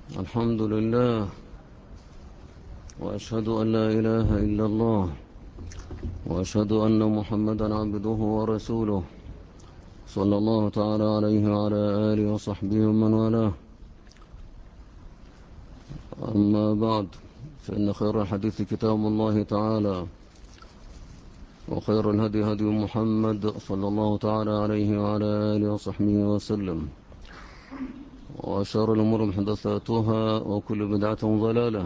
الحمد لله، وأشهد أن لا إله إلا الله، وأشهد أن محمدا عبده ورسوله، صلى الله تعالى عليه وعلى آله وصحبه ومن والاه. أما بعد، فإن خير الحديث كتاب الله تعالى، وخير الهدي هدي محمد صلى الله تعالى عليه وعلى آله وصحبه وسلم، وشر الأمور محدثاتها، وكل بدعة ضلالة.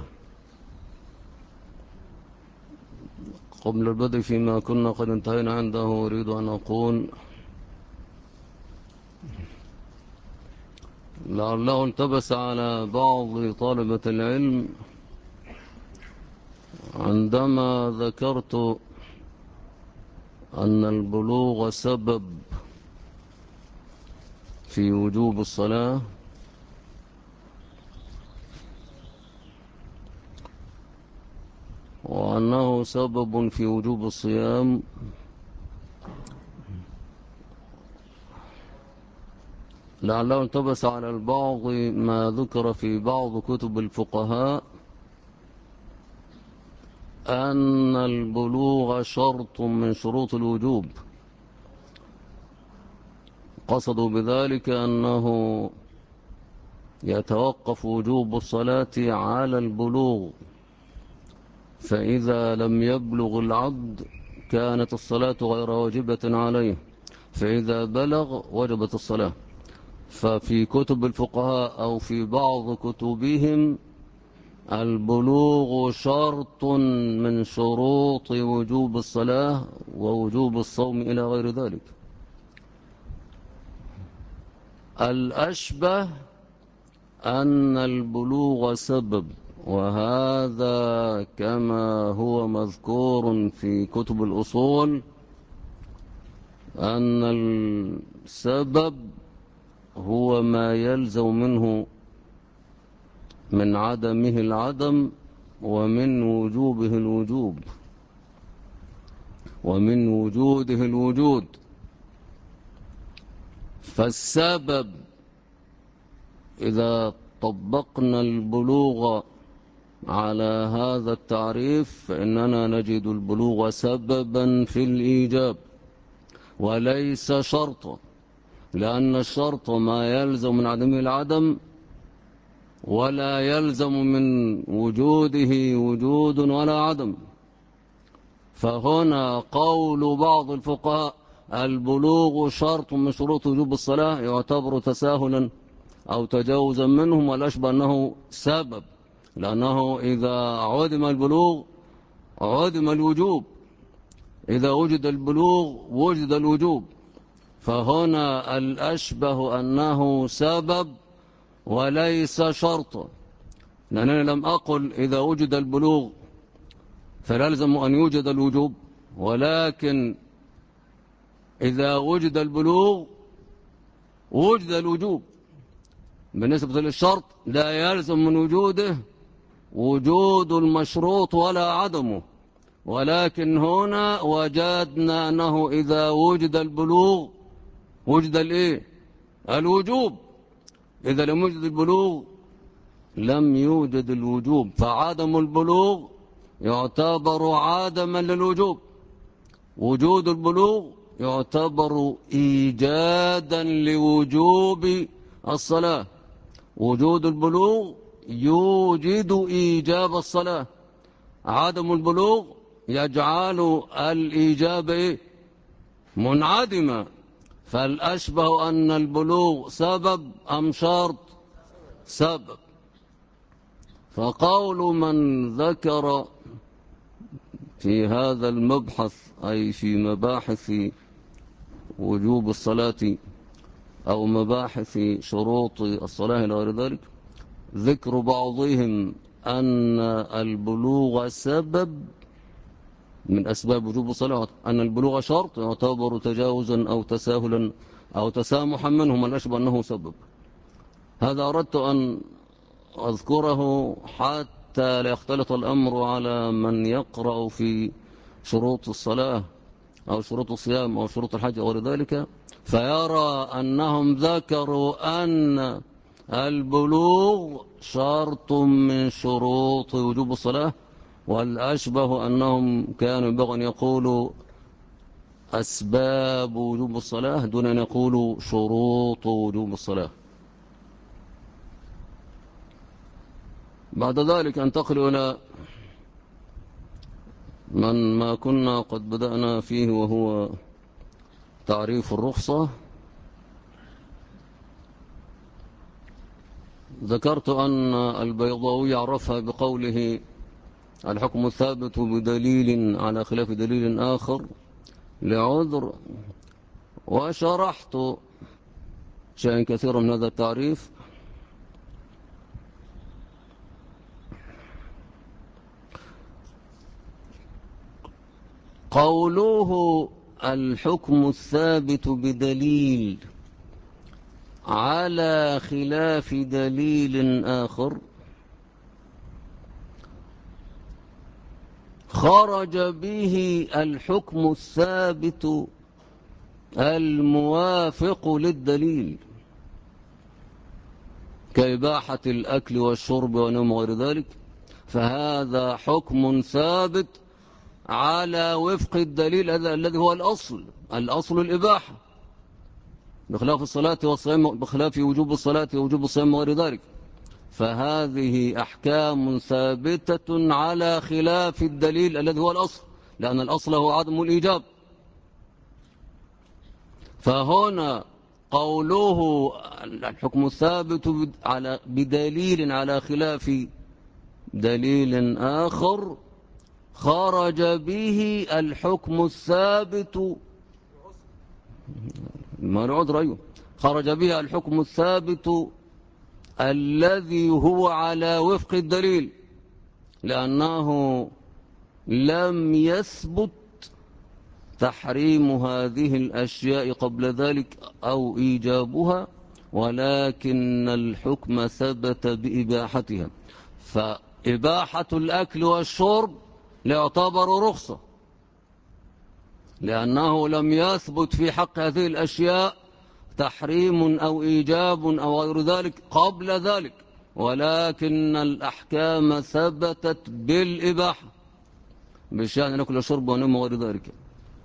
قبل البدء فيما كنا قد انتهينا عنده، أريد أن أقول لعله التبس على بعض طالبة العلم عندما ذكرت أن البلوغ سبب في وجوب الصلاة، وأنه سبب في وجوب الصيام، لعله التبس على البعض ما ذكر في بعض كتب الفقهاء أن البلوغ شرط من شروط الوجوب. قصدوا بذلك أنه يتوقف وجوب الصلاة على البلوغ، فإذا لم يبلغ العبد كانت الصلاة غير واجبة عليه، فإذا بلغ وجبت الصلاة. ففي كتب الفقهاء أو في بعض كتبهم البلوغ شرط من شروط وجوب الصلاة ووجوب الصوم إلى غير ذلك. الأشبه أن البلوغ سبب، وهذا كما هو مذكور في كتب الأصول أن السبب هو ما يلزم منه من عدمه العدم، ومن وجوبه الوجوب، ومن وجوده الوجود. فالسبب إذا طبقنا البلوغ على هذا التعريف فإننا نجد البلوغ سببا في الإيجاب وليس شرطا، لأن الشرط ما يلزم من عدمه العدم، ولا يلزم من وجوده وجود ولا عدم. فهنا قول بعض الفقهاء البلوغ شرط من شروط وجوب الصلاة يعتبر تساهلا أو تجاوزا منهم، والأشبه أنه سبب، لأنه إذا عدم البلوغ عدم الوجوب، إذا وجد البلوغ وجد الوجوب. فهنا الأشبه أنه سبب وليس شرطا، لأنني لم أقل إذا وجد البلوغ فلازم أن يوجد الوجوب، ولكن إذا وجد البلوغ وجد الوجوب. بالنسبة للشرط لا يلزم من وجوده وجود المشروط ولا عدمه، ولكن هنا وجدنا أنه إذا وجد البلوغ وجد الوجوب. إذا لم يوجد البلوغ لم يوجد الوجوب، فعدم البلوغ يعتبر عدما للوجوب، وجود البلوغ يعتبر إيجادا لوجوب الصلاة، وجود البلوغ يوجد إيجاب الصلاة، عدم البلوغ يجعل الإيجاب منعدما. فالأشبه أن البلوغ سبب أم شرط؟ سبب. فقول من ذكر في هذا المبحث، أي في مباحث وجوب الصلاة أو مباحث شروط الصلاة إلى غير ذلك، ذكر بعضهم أن البلوغ سبب من أسباب وجوب الصلاة، أن البلوغ شرط يعتبر تجاوزا أو تساهلا أو تسامحا منهم، الأشبه أنه سبب. هذا أردت أن أذكره حتى لا يختلط الأمر على من يقرأ في شروط الصلاة أو شروط الصيام أو شروط الحج أو غير ذلك، فيرى أنهم ذكروا أن البلوغ شرط من شروط وجوب الصلاة، والأشبه أنهم كانوا ينبغي أن يقولوا أسباب وجوب الصلاة دون أن يقولوا شروط وجوب الصلاة. بعد ذلك أنتقل إلى ما كنا قد بدأنا فيه، وهو تعريف الرخصة. ذكرت أن البيضاوي عرفها بقوله الحكم الثابت بدليل على خلاف دليل آخر لعذر، وشرحت شيئا كثيرا من هذا التعريف. قوله الحكم الثابت بدليل على خلاف دليل آخر خرج به الحكم الثابت الموافق للدليل كإباحة الأكل والشرب ونوم غير ذلك، فهذا حكم ثابت على وفق الدليل الذي هو الأصل الإباحة، بخلاف الصلاة والصيام، بخلاف وجوب الصلاة ووجوب الصيام وغير ذلك. فهذه أحكام ثابتة على خلاف الدليل الذي هو الأصل، لأن الأصل هو عدم الإيجاب. فهنا قوله الحكم الثابت بدليل على خلاف دليل آخر خرج به الحكم الثابت، ما العذر أيوه، خرج به الحكم الثابت الذي هو على وفق الدليل، لأنه لم يثبت تحريم هذه الأشياء قبل ذلك أو إيجابها، ولكن الحكم ثبت بإباحتها. فإباحة الأكل والشرب يعتبر رخصة، لأنه لم يثبت في حق هذه الأشياء تحريم أو إيجاب أو غير ذلك قبل ذلك، ولكن الأحكام ثبتت بالإباحة بشأن الأكل والشرب ونوم وغير ذلك.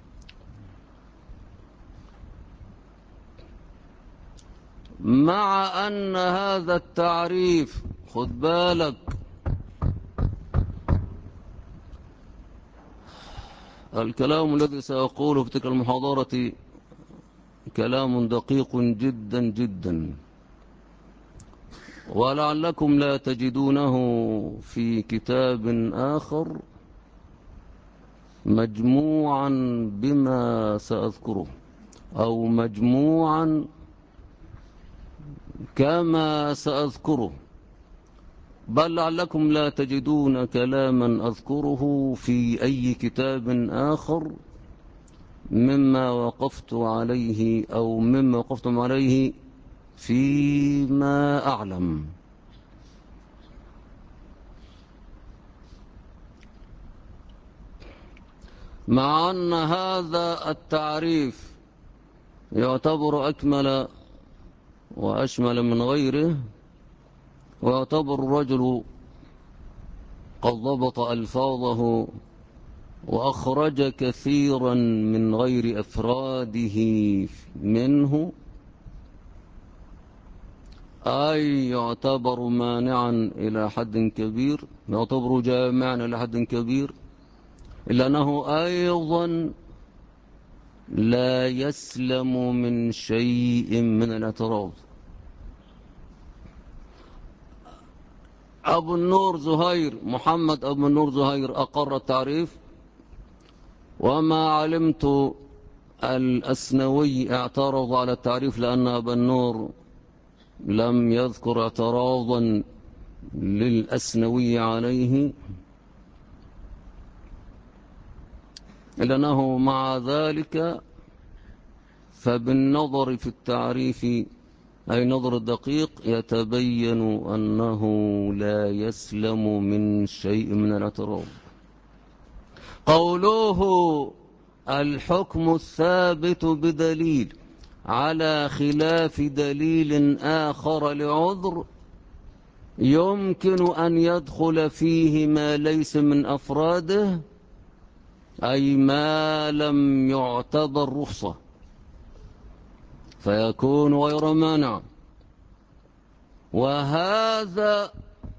مع أن هذا التعريف، خد بالك، الكلام الذي سأقوله في تلك المحاضرة كلام دقيق جدا جدا، ولعلكم لا تجدونه في كتاب آخر مجموعا بما سأذكره، أو مجموعا كما سأذكره، بل لعلكم لا تجدون كلاما أذكره في أي كتاب آخر مما وقفت عليه أو مما وقفتم عليه فيما أعلم. مع أن هذا التعريف يعتبر أكمل وأشمل من غيره، ويعتبر الرجل قد ضبط ألفاظه وأخرج كثيرا من غير أفراده منه، أي يعتبر مانعا إلى حد كبير، يعتبر جامعا إلى حد كبير، إلا أنه أيضا لا يسلم من شيء من الاعتراض. أبو النور زهير، محمد أبو النور زهير أقر التعريف، وما علمت الأسنوي اعترض على التعريف، لأن أبا النور لم يذكر اعتراضا للأسنوي عليه، إلا أنه مع ذلك فبالنظر في التعريف، أي نظر الدقيق، يتبين أنه لا يسلم من شيء من الاعتراض. قوله الحكم الثابت بدليل على خلاف دليل آخر لعذر يمكن أن يدخل فيه ما ليس من أفراده، أي ما لم يعتبر رخصة، فيكون غير مانع. وهذا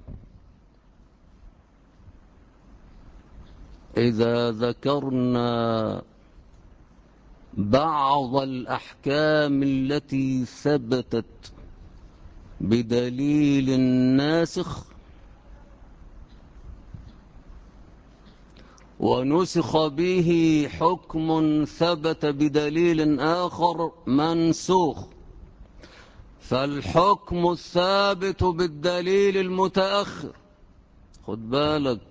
إذا ذكرنا بعض الأحكام التي ثبتت بدليل ناسخ ونسخ به حكم ثبت بدليل آخر منسوخ، فالحكم الثابت بالدليل المتأخر، خد بالك،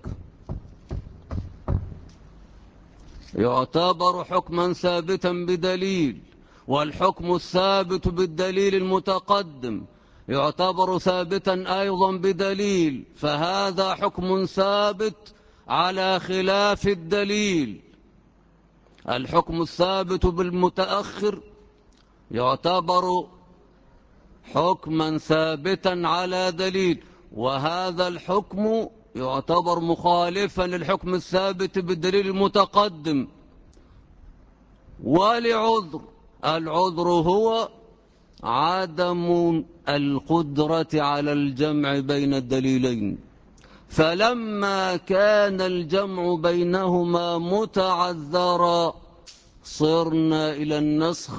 يعتبر حكما ثابتا بدليل، والحكم الثابت بالدليل المتقدم يعتبر ثابتا أيضا بدليل، فهذا حكم ثابت على خلاف الدليل. الحكم الثابت بالمتأخر يعتبر حكما ثابتا على دليل، وهذا الحكم يعتبر مخالفا للحكم الثابت بالدليل المتقدم ولعذر. العذر هو عدم القدرة على الجمع بين الدليلين، فلما كان الجمع بينهما متعذرا صرنا إلى النسخ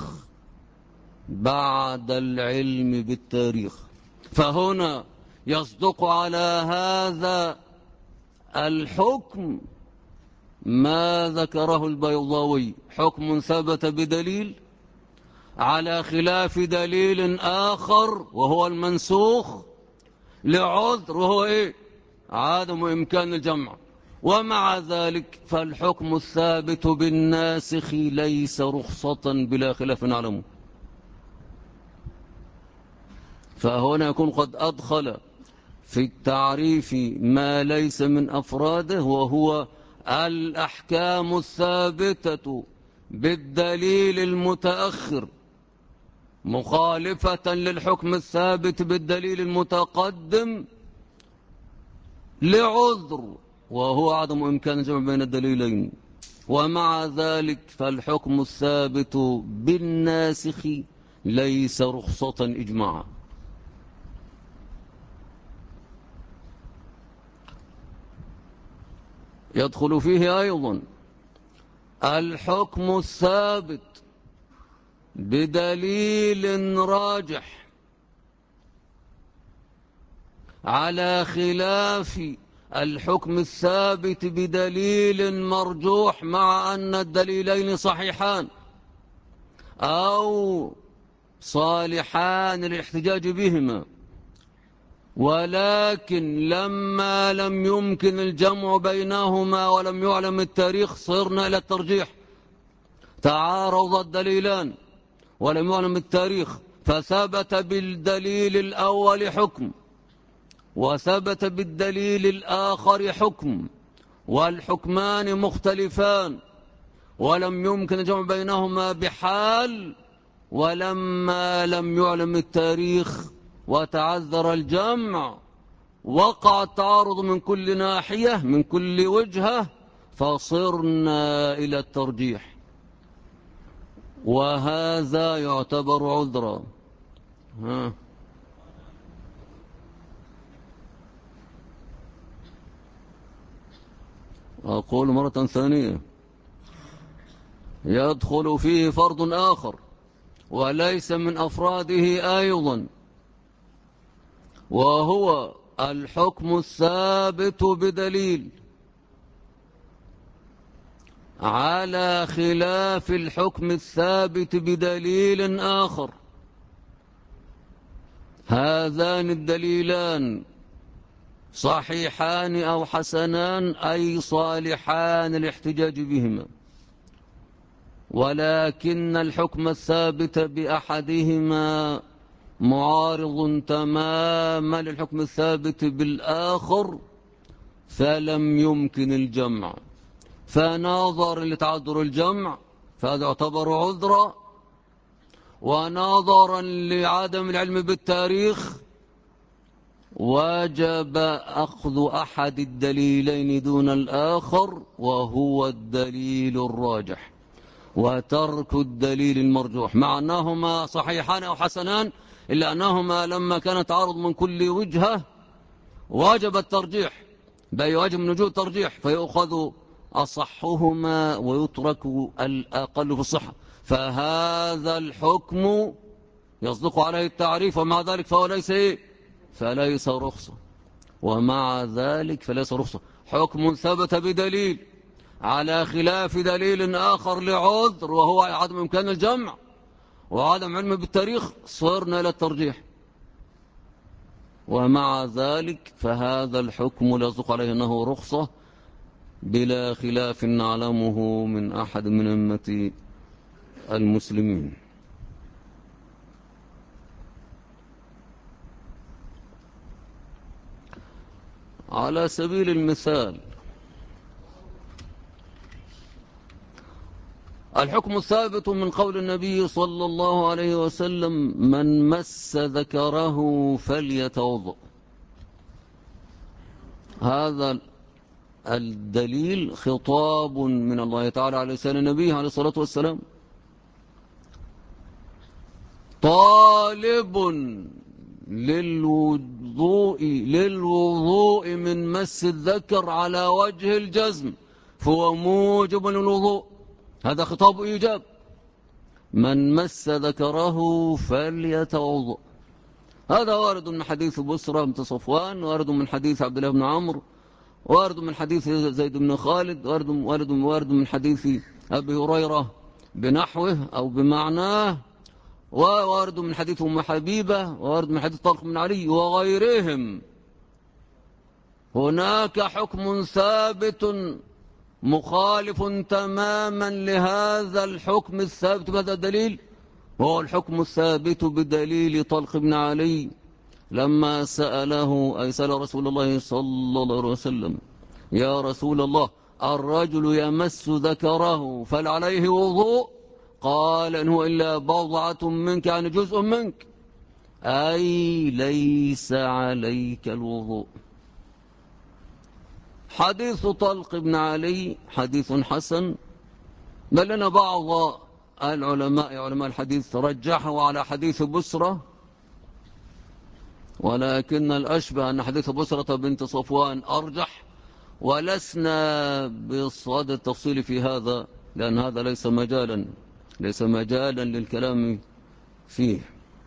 بعد العلم بالتاريخ. فهنا يصدق على هذا الحكم ما ذكره البيضاوي، حكم ثبت بدليل على خلاف دليل آخر وهو المنسوخ لعذر، وهو إيه؟ عدم إمكان الجمع. ومع ذلك فالحكم الثابت بالناسخ ليس رخصة بلا خلاف نعلمه. فهنا يكون قد أدخل في التعريف ما ليس من أفراده، وهو الأحكام الثابتة بالدليل المتأخر مخالفة للحكم الثابت بالدليل المتقدم لعذر، وهو عدم إمكان الجمع بين الدليلين. ومع ذلك فالحكم الثابت بالناسخ ليس رخصة إجماعا. يدخل فيه أيضا الحكم الثابت بدليل راجح على خلاف الحكم الثابت بدليل مرجوح، مع أن الدليلين صحيحان أو صالحان للاحتجاج بهما، ولكن لما لم يمكن الجمع بينهما ولم يعلم التاريخ صرنا إلى الترجيح. تعارض الدليلان ولم يعلم التاريخ، فثبت بالدليل الأول حكم وثبت بالدليل الآخر حكم، والحكمان مختلفان ولم يمكن الجمع بينهما بحال، ولما لم يعلم التاريخ وتعذر الجمع وقع التعارض من كل ناحية من كل وجهة، فصرنا إلى الترجيح، وهذا يعتبر عذرا. أقول مرة ثانية، يدخل فيه فرض آخر وليس من أفراده أيضا، وهو الحكم الثابت بدليل على خلاف الحكم الثابت بدليل آخر. هذان الدليلان صحيحان أو حسنان، أي صالحان الاحتجاج بهما، ولكن الحكم الثابت بأحدهما معارض تماما للحكم الثابت بالآخر، فلم يمكن الجمع، فنظر لتعذر الجمع فهذا يعتبر عذرا، ونظرا لعدم العلم بالتاريخ وجب أخذ أحد الدليلين دون الآخر وهو الدليل الراجح، وترك الدليل المرجوح، مع أنهما صحيحان أو حسنان، إلا أنهما لما كان تعارض من كل وجهة واجب الترجيح، بل واجب من وجوه الترجيح، فيؤخذ أصحهما ويترك الأقل في الصحة. فهذا الحكم يصدق عليه التعريف، ومع ذلك فهو ليس فليس رخصة، ومع ذلك فليس رخصة. حكم ثبت بدليل على خلاف دليل آخر لعذر وهو عدم إمكان الجمع وعدم علم بالتاريخ، صرنا إلى الترجيح، ومع ذلك فهذا الحكم لا يصدق عليه أنه رخصة بلا خلاف نعلمه من أحد من أمة المسلمين. على سبيل المثال الحكم الثابت من قول النبي صلى الله عليه وسلم: من مس ذكره فليتوضأ. هذا الدليل خطاب من الله تعالى على لسان نبيه عليه الصلاة والسلام، طالب للوضوء من مس الذكر على وجه الجزم، فهو موجب للوضوء. هذا خطاب إيجاب. من مس ذكره فليتوضأ. هذا وارد من حديث بسرة بنت صفوان، وارد من حديث عبد الله بن عمرو، وارد من حديث زيد بن خالد، وارد من حديث أبي هريرة بنحوه أو بمعناه، ووارد من حديث أم حبيبة، ووارد من حديث طلق بن علي وغيرهم. هناك حكم ثابت مخالف تماما لهذا الحكم الثابت بهذا الدليل، وهو الحكم الثابت بدليل طلق بن علي لما سأله أي سأل رسول الله صلى الله عليه وسلم: يا رسول الله، الرجل يمس ذكره فهل عليه وضوء؟ قال: إن هو إلا بضعة منك، يعني جزء منك، أي ليس عليك الوضوء. حديث طلق بن علي حديث حسن، بل أن بعض علماء الحديث رجحه على حديث بسرة، ولكن الأشبه أن حديث بسرة بنت صفوان أرجح، ولسنا بصدد التفصيل في هذا، لأن هذا ليس مجالا للكلام فيه.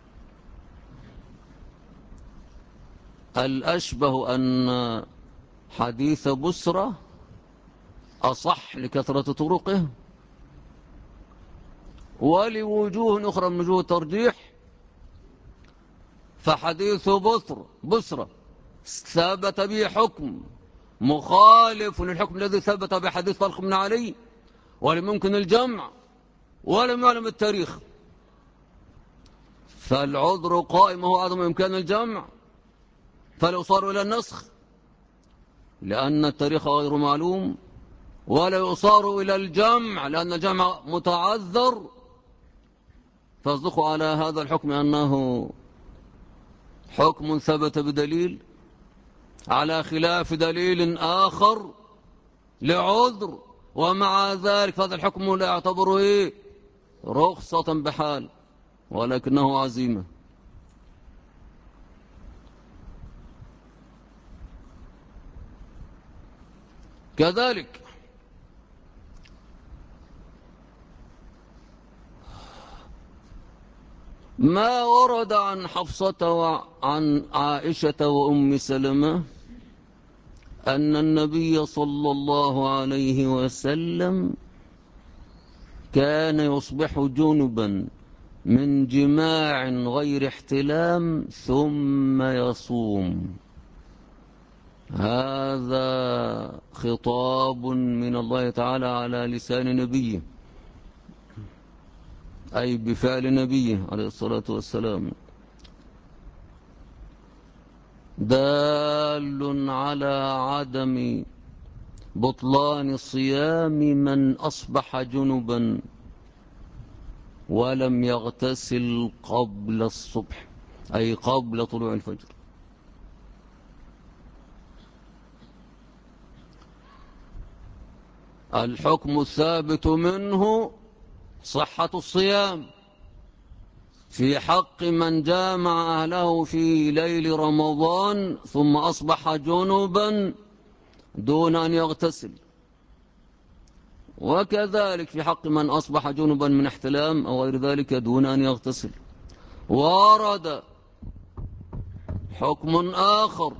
الأشبه أن حديث بسرة أصح لكثرة طرقه ولوجوه أخرى من وجوه الترجيح، فحديث بسرة ثبت به حكم مخالف للحكم الذي ثبت بحديث طلق بن علي، ولم يمكن الجمع ولم يعلم التاريخ، فالعذر قائم هو عدم إمكان الجمع، فلو صاروا إلى النسخ لأن التاريخ غير معلوم، ولا يصار إلى الجمع لأن الجمع متعذر، فاصدقوا على هذا الحكم أنه حكم ثبت بدليل على خلاف دليل آخر لعذر، ومع ذلك هذا الحكم لا يعتبره رخصة بحال، ولكنه عزيمة. كذلك ما ورد عن حفصة وعن عائشة وأم سلمة أن النبي صلى الله عليه وسلم كان يصبح جنبا من جماع غير احتلام ثم يصوم. هذا خطاب من الله تعالى على لسان نبيه، أي بفعل نبيه عليه الصلاة والسلام، دال على عدم بطلان صيام من أصبح جنبا ولم يغتسل قبل الصبح أي قبل طلوع الفجر. الحكم الثابت منه صحة الصيام في حق من جامع أهله في ليل رمضان ثم أصبح جنبا دون أن يغتسل، وكذلك في حق من أصبح جنبا من احتلام أو غير ذلك دون أن يغتسل. ورد حكم آخر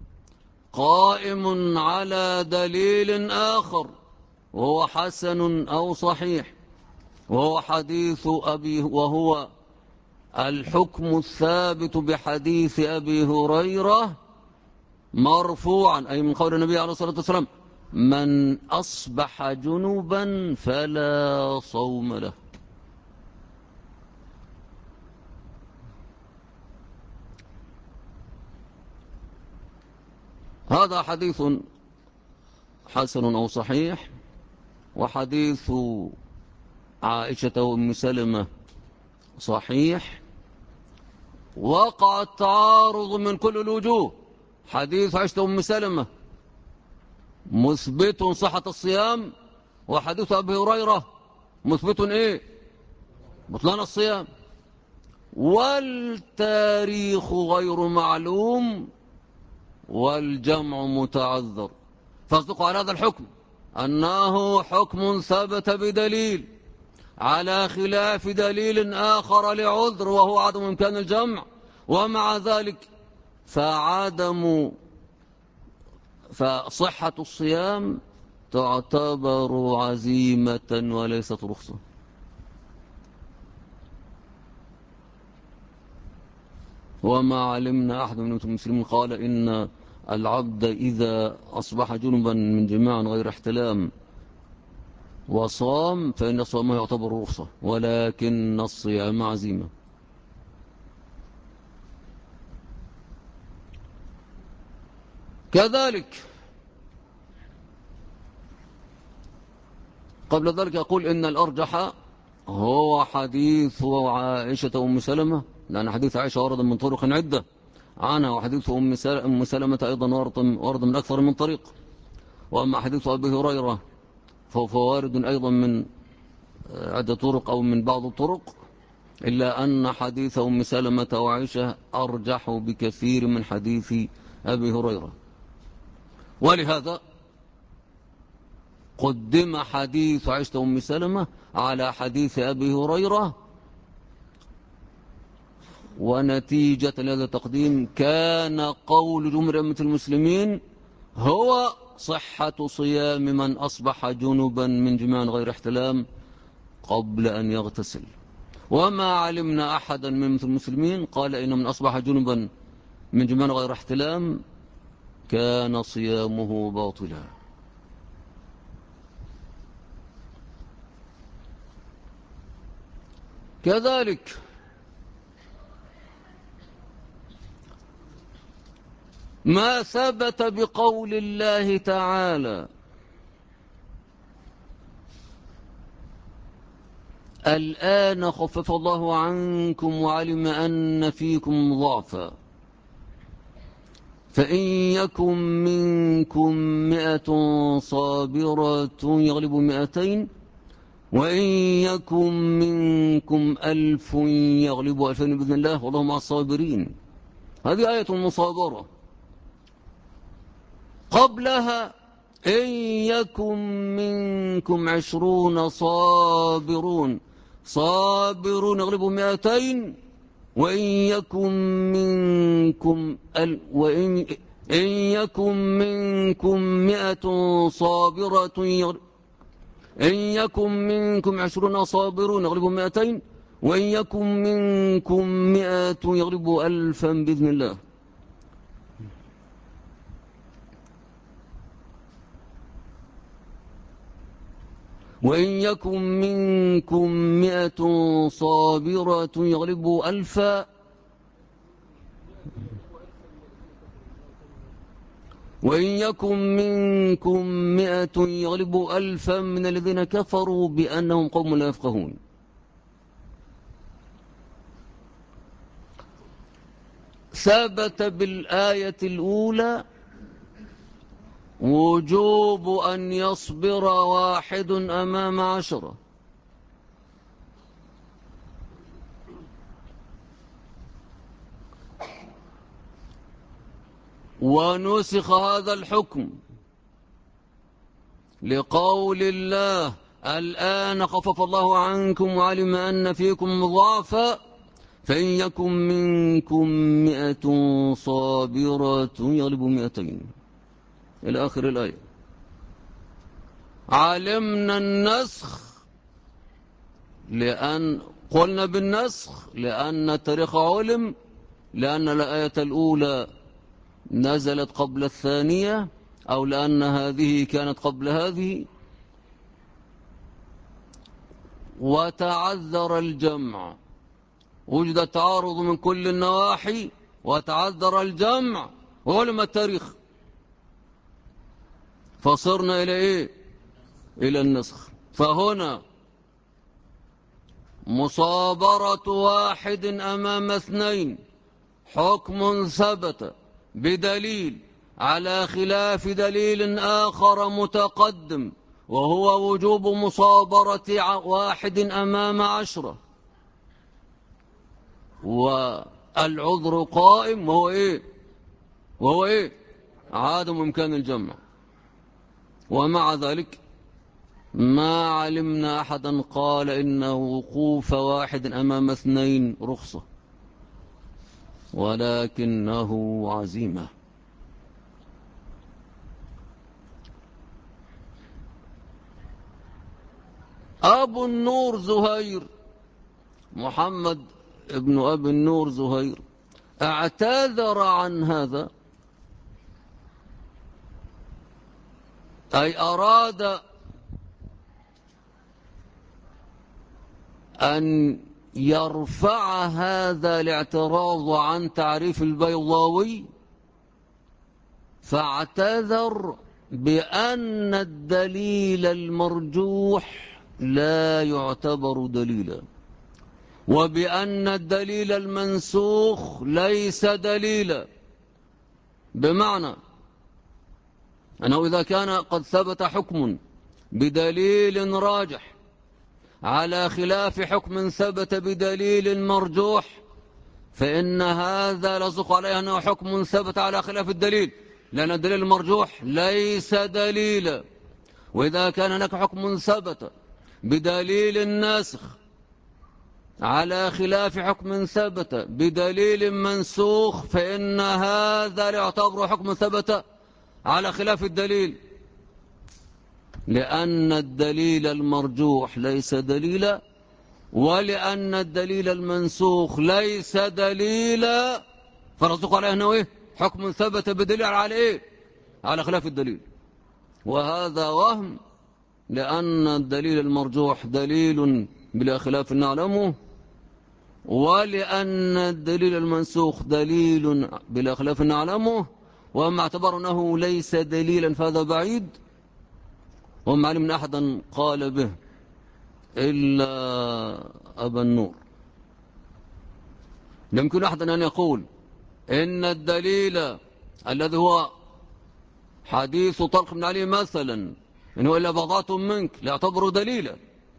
قائم على دليل آخر وهو حسن أو صحيح، وهو وهو الحكم الثابت بحديث أبي هريرة مرفوعا أي من قول النبي عليه الصلاة والسلام: من أصبح جنبا فلا صوم له. هذا حديث حسن أو صحيح، وحديث عائشة وأم سلمة صحيح. وقع التعارض من كل الوجوه. حديث عائشة وأم سلمة مثبت صحة الصيام، وحديث أبي هريرة مثبت إيه؟ بطلان الصيام. والتاريخ غير معلوم والجمع متعذر، فاصدقوا على هذا الحكم أنه حكم ثبت بدليل على خلاف دليل آخر لعذر وهو عدم إمكان الجمع، ومع ذلك فصحة الصيام تعتبر عزيمة وليست رخصة. وما علمنا أحد من المسلمين قال إن العبد إذا أصبح جنبا من جماع غير احتلام وصام فإن صومه يعتبر رخصة، ولكن الصيام عزيمة. كذلك قبل ذلك يقول إن الأرجح هو حديث عائشة وأم سلمة، لأن حديث عائشة ورد من طرق عدة عنها، وحديث أم سلمة أيضا ورد من أكثر من طريق. وأما حديث أبي هريرة فهو وارد أيضا من عدة طرق أو من بعض الطرق، إلا أن حديث أم سلمة وعائشة أرجح بكثير من حديث أبي هريرة. ولهذا قدم حديث عائشة وأم سلمة على حديث أبي هريرة، ونتيجة لهذا التقديم كان قول جمهور أمة المسلمين هو صحة صيام من أصبح جنبا من جماع غير احتلام قبل أن يغتسل. وما علمنا أحدا من أمة المسلمين قال إن من أصبح جنبا من جماع غير احتلام كان صيامه باطلا. كذلك ما ثبت بقول الله تعالى: الآن خفف الله عنكم وعلم أن فيكم ضعفا فإن يكن منكم 100 صابرة يغلبوا 200 وإن يكن منكم 1000 يغلبوا 2000 بإذن الله والله مع الصابرين. هذه آية المصابرة. قبلها: إن يكن منكم 20 صابرون يغلبوا 200 وإن يكن منكم إن يكن منكم 100 صابرة إن يكن منكم 20 صابرون يغلبوا 200 وإن يكن منكم 100 يغلبوا 1000 بإذن الله. وإن يكن منكم 100 صابرة يغلبوا 1000 وإن يكن منكم 100 يغلبوا 1000 من الذين كفروا بأنهم قوم لا يفقهون. ثبت بالآية الأولى وجوب أن يصبر واحد أمام 10. ونسخ هذا الحكم لقول الله الآن خفف الله عنكم وعلم أن فيكم ضعفا فإن يكن منكم 100 صابرة يغلبوا 200 إلى آخر الآية. علمنا النسخ لأن قلنا بالنسخ لأن التاريخ علم، لأن الآية الأولى نزلت قبل الثانية، أو لأن هذه كانت قبل هذه، وتعذر الجمع، وجد تعارض من كل النواحي وتعذر الجمع وعلم التاريخ، فصرنا إلى إيه؟ إلى النسخ. فهنا مصابرة واحد أمام 2 حكم ثبت بدليل على خلاف دليل آخر متقدم، وهو وجوب مصابرة واحد أمام 10، والعذر قائم، وهو إيه؟ عدم إمكان الجمع. ومع ذلك ما علمنا أحدا قال إن وقوف واحد أمام 2 رخصة، ولكنه عزيمة. أبو النور زهير، محمد ابن أبي النور زهير، اعتذر عن هذا، أي أراد أن يرفع هذا الاعتراض عن تعريف البيضاوي، فاعتذر بأن الدليل المرجوح لا يعتبر دليلا، وبأن الدليل المنسوخ ليس دليلا. بمعنى أنه إذا كان قد ثبت حكم بدليل راجح على خلاف حكم ثبت بدليل مرجوح، فإن هذا لصق عليه أنه حكم ثبت على خلاف الدليل، لأن الدليل المرجوح ليس دليلا. وإذا كان لك حكم ثبت بدليل ناسخ على خلاف حكم ثبت بدليل منسوخ، فإن هذا يعتبر حكم ثبت على خلاف الدليل، لأن الدليل المرجوح ليس دليلا، ولأن الدليل المنسوخ ليس دليلا، فرزق عليه أنه إيه؟ حكم ثبت بدليل على إيه؟ على خلاف الدليل. وهذا وهم، لأن الدليل المرجوح دليل بلا خلاف نعلمه، ولأن الدليل المنسوخ دليل بلا خلاف نعلمه، وأما اعتبر أنه ليس دليلا فهذا بعيد، وما علمنا أحدا قال به إلا أبا النور. لم يمكن أحدا أن يقول إن الدليل الذي هو حديث طلق بن علي مثلا إنه إلا بضعة منك لا يعتبر دليلا،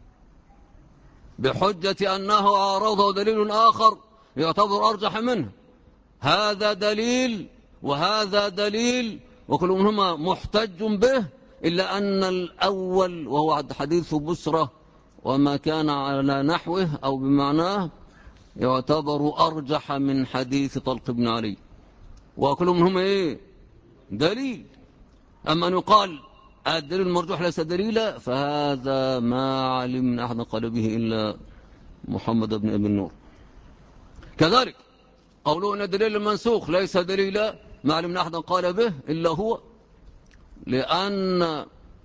بحجة أنه عارضه دليل آخر يعتبر أرجح منه. هذا دليل وهذا دليل، وكل منهما محتج به، إلا أن الأول وهو حديث بسرة وما كان على نحوه أو بمعناه يعتبر أرجح من حديث طلق بن علي، وكل منهما إيه؟ دليل. أما أن يقال الدليل المرجوح ليس دليلا، فهذا ما علمنا أحد قال به إلا محمد بن أبي النور. كذلك قولوا أن الدليل المنسوخ ليس دليلا، ما علمنا أحدا قال به إلا هو، لأن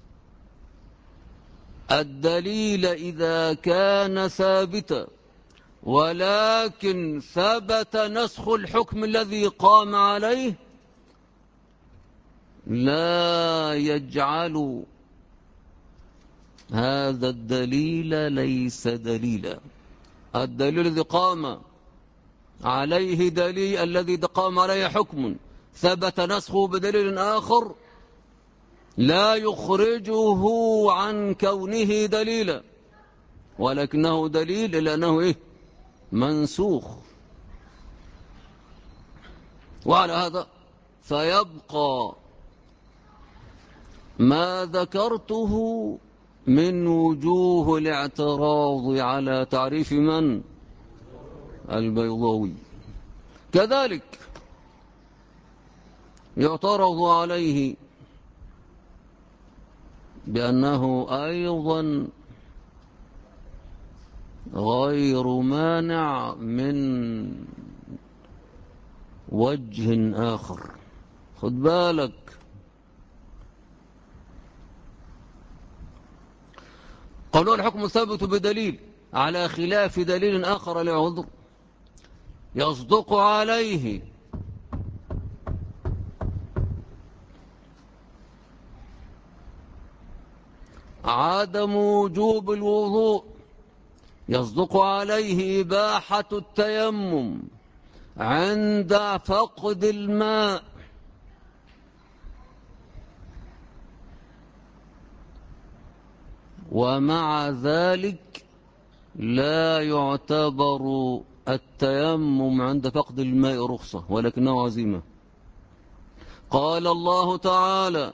الدليل إذا كان ثابتا ولكن ثبت نسخ الحكم الذي قام عليه، لا يجعل هذا الدليل ليس دليلا. الدليل الذي قام عليه دليل الذي قام عليه حكم ثبت نسخه بدليل آخر لا يخرجه عن كونه دليلا، ولكنه دليل لأنه إيه؟ منسوخ. وعلى هذا فيبقى ما ذكرته من وجوه الاعتراض على تعريف من؟ البيضاوي. كذلك يعترض عليه بأنه أيضا غير مانع من وجه آخر. خد بالك، قالوا الحكم الثابت بدليل على خلاف دليل آخر لعذر يصدق عليه عدم وجوب الوضوء، يصدق عليه إباحة التيمم عند فقد الماء، ومع ذلك لا يعتبر التيمم عند فقد الماء رخصة ولكنه عزيمة. قال الله تعالى: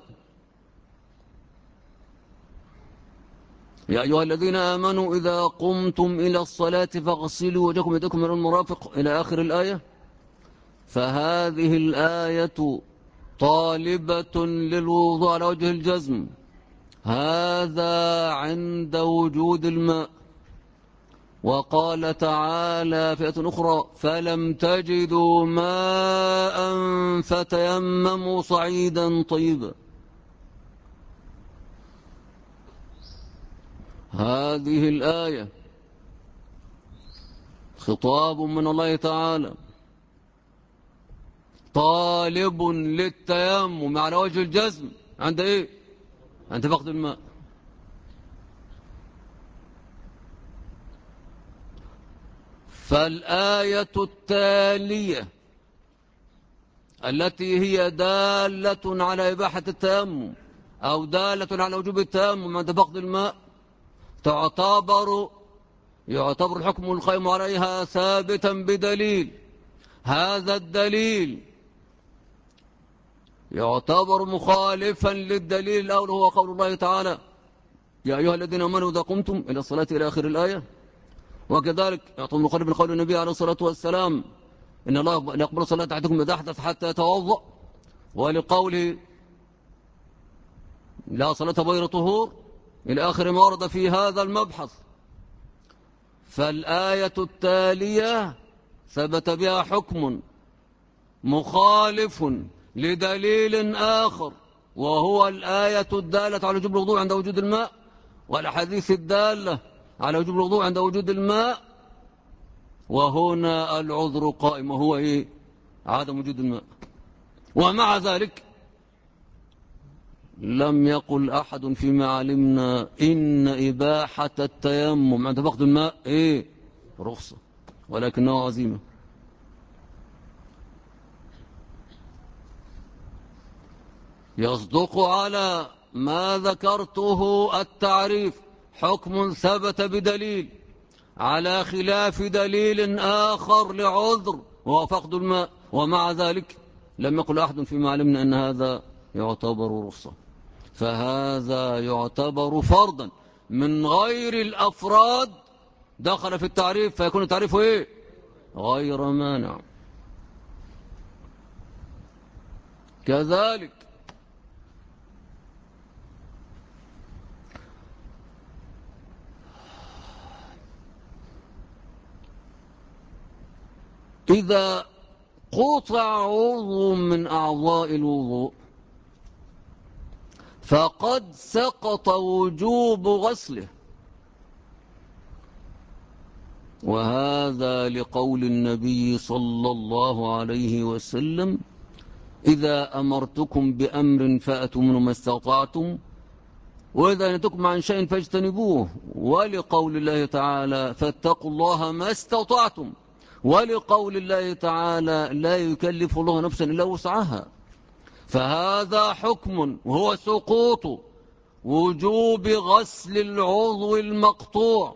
يا أيها الذين آمنوا إذا قمتم إلى الصلاة فاغسلوا وجهكم وأيديكم إلى المرافق إلى آخر الآية. فهذه الآية طالبة للوضوء على وجه الجزم، هذا عند وجود الماء. وقال تعالى في آية أخرى: فلم تجدوا ماء فتيمموا صعيدا طيبا. هذه الآية خطاب من الله تعالى طالب للتيمم على وجه الجزم عند إيه؟ عند فقد الماء. فالآية التالية التي هي دالة على إباحة التيمم أو دالة على وجوب التيمم عند فقد الماء يعتبر الحكم القائم عليها ثابتا بدليل. هذا الدليل يعتبر مخالفا للدليل الأول، هو قول الله تعالى: يا أيها الذين آمنوا إذا قمتم إلى الصلاة إلى آخر الآية. وكذلك يعتبر مخالف لقول النبي عليه الصلاة والسلام: إن الله لا يقبل صلاة أحدكم إذا أحدث حتى يتوضأ، ولقوله: لا صلاة غير طهور، إلى آخر ما ورد في هذا المبحث. فالآية التالية ثبت بها حكم مخالف لدليل آخر، وهو الآية الدالة على وجوب الوضوء عند وجود الماء، والأحاديث الدالة على وجوب الوضوء عند وجود الماء. وهنا العذر قائم، وهو إيه؟ عدم وجود الماء. ومع ذلك لم يقل أحد فيما علمنا إن إباحة التيمم عند فقد الماء إيه؟ رخصة، ولكنه عزيمة. يصدق على ما ذكرته التعريف حكم ثبت بدليل على خلاف دليل آخر لعذر وهو فقد الماء، ومع ذلك لم يقل أحد فيما علمنا أن هذا يعتبر رخصة. فهذا يعتبر فرضا من غير الأفراد دخل في التعريف، فيكون تعريفه إيه؟ غير مانع. كذلك إذا قطع عضو من أعضاء الوضوء فقد سقط وجوب غسله، وهذا لقول النبي صلى الله عليه وسلم: إذا أمرتكم بأمر فأتوا منه ما استطعتم، وإذا نهيتكم عن شيء فاجتنبوه، ولقول الله تعالى: فاتقوا الله ما استطعتم. ولقول الله تعالى لا يكلف الله نفسا إلا وسعها. فهذا حكم وهو سقوط وجوب غسل العضو المقطوع.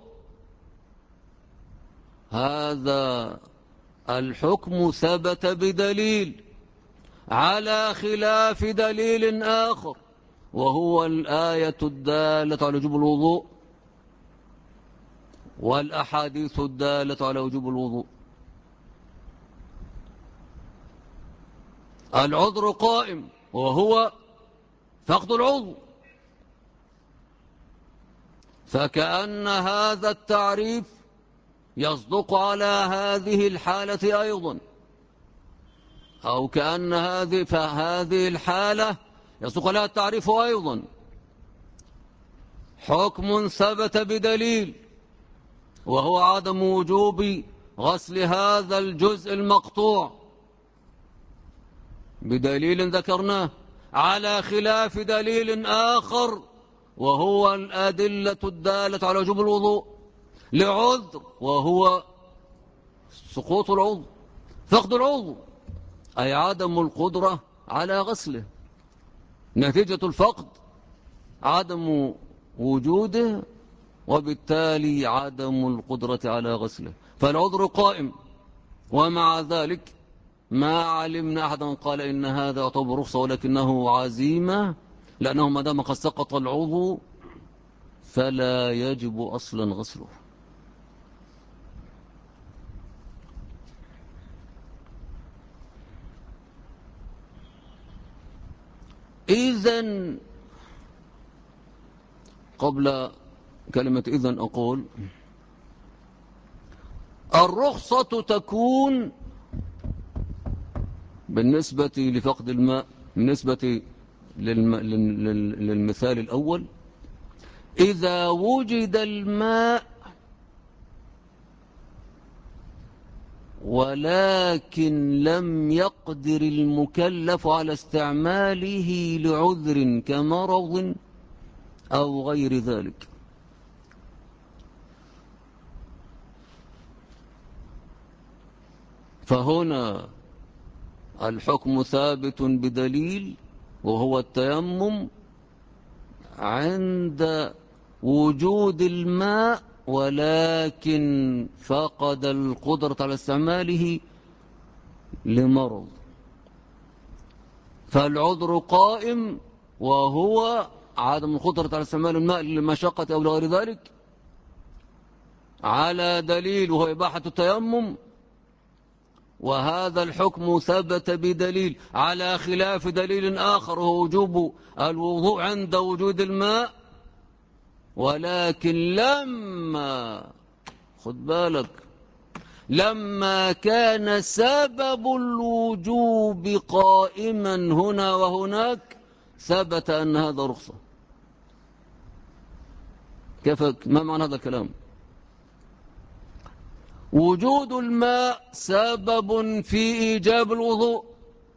هذا الحكم ثبت بدليل على خلاف دليل آخر، وهو الآية الدالة على وجوب الوضوء والأحاديث الدالة على وجوب الوضوء. العذر قائم وهو فقد العضو، فكأن هذا التعريف يصدق على هذه الحالة أيضا، أو كأن هذه الحالة يصدق لها التعريف أيضا. حكم ثبت بدليل وهو عدم وجوب غسل هذا الجزء المقطوع بدليل ذكرناه، على خلاف دليل آخر وهو الأدلة الدالة على وجوب الوضوء لعذر، وهو سقوط العضو، فقد العضو، أي عدم القدرة على غسله. نتيجة الفقد عدم وجوده، وبالتالي عدم القدرة على غسله، فالعذر قائم. ومع ذلك ما علمنا أحدا قال إن هذا يعتبر رخصة ولكنه عزيمة، لأنه ما دام قد سقط العضو فلا يجب أصلا غسله. إذن قبل كلمة إذن أقول الرخصة تكون بالنسبة لفقد الماء، بالنسبة للمثال الأول، إذا وجد الماء ولكن لم يقدر المكلف على استعماله لعذر كمرض أو غير ذلك. فهنا الحكم ثابت بدليل وهو التيمم عند وجود الماء ولكن فقد القدرة على استعماله لمرض، فالعذر قائم وهو عدم القدرة على استعمال الماء لمشقة أو لغير ذلك، على دليل وهو إباحة التيمم، وهذا الحكم ثبت بدليل على خلاف دليل آخر وهو وجوب الوضوء عند وجود الماء، ولكن لما خد بالك لما كان سبب الوجوب قائما هنا وهناك ثبت أن هذا رخصة. كيف؟ ما معنى هذا الكلام؟ وجود الماء سبب في إيجاب الوضوء،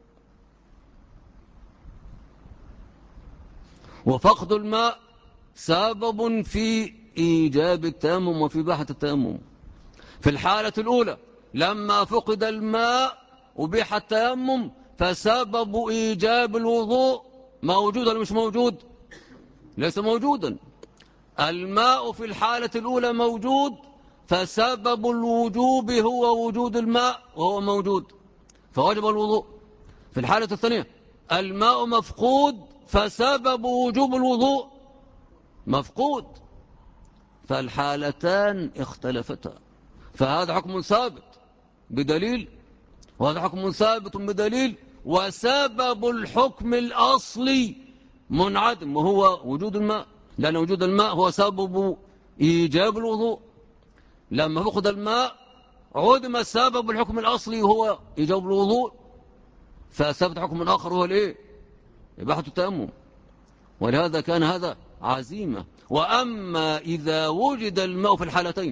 وفقد الماء سبب في إيجاب التيمم وفي إباحة التيمم. في الحالة الأولى لما فقد الماء أبيح التيمم، فسبب إيجاب الوضوء موجود ولا مش موجود؟ ليس موجودا. الماء في الحالة الأولى موجود، فسبب الوجوب هو وجود الماء وهو موجود فوجب الوضوء. في الحالة الثانية الماء مفقود، فسبب وجوب الوضوء مفقود، فالحالتان اختلفتا. فهذا حكم ثابت بدليل وهذا حكم ثابت بدليل، وسبب الحكم الأصلي منعدم وهو وجود الماء، لأن وجود الماء هو سبب إيجاب الوضوء. لما فقد الماء عدم سبب الحكم الأصلي وهو إيجاب الوضوء، فثبت حكم آخر هو الإيه؟ إباحة التيمم. ولهذا كان هذا عزيمة. وأما إذا وجد الماء في الحالتين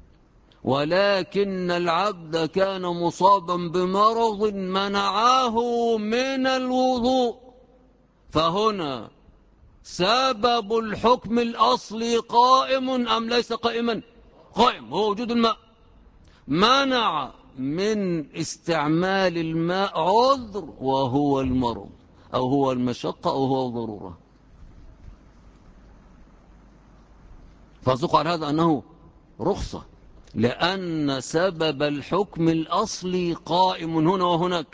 ولكن العبد كان مصابا بمرض منعه من الوضوء، فهنا سبب الحكم الأصلي قائم أم ليس قائما؟ قائم، هو وجود الماء. منع من استعمال الماء عذر وهو المرض أو هو المشقة أو هو الضرورة. فأصدق على هذا أنه رخصة، لأن سبب الحكم الأصلي قائم هنا وهناك.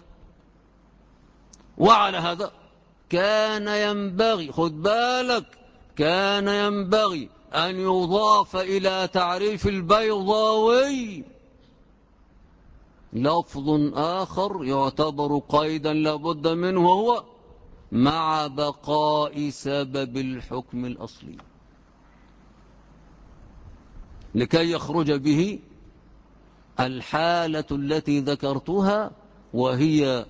وعلى هذا كان ينبغي، خد بالك، كان ينبغي أن يضاف إلى تعريف البيضاوي لفظ آخر يعتبر قيدا لابد منه، وهو مع بقاء سبب الحكم الأصلي، لكي يخرج به الحالة التي ذكرتها، وهي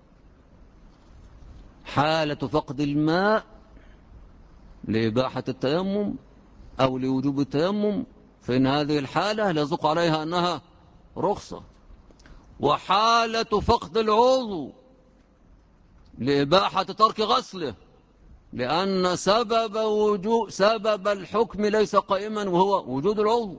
حالة فقد الماء لإباحة التيمم أو لوجوب التيمم، فإن هذه الحالة لا يصدق عليها أنها رخصة. وحالة فقد العضو لإباحة ترك غسله، لأن سبب الحكم ليس قائما وهو وجود العضو.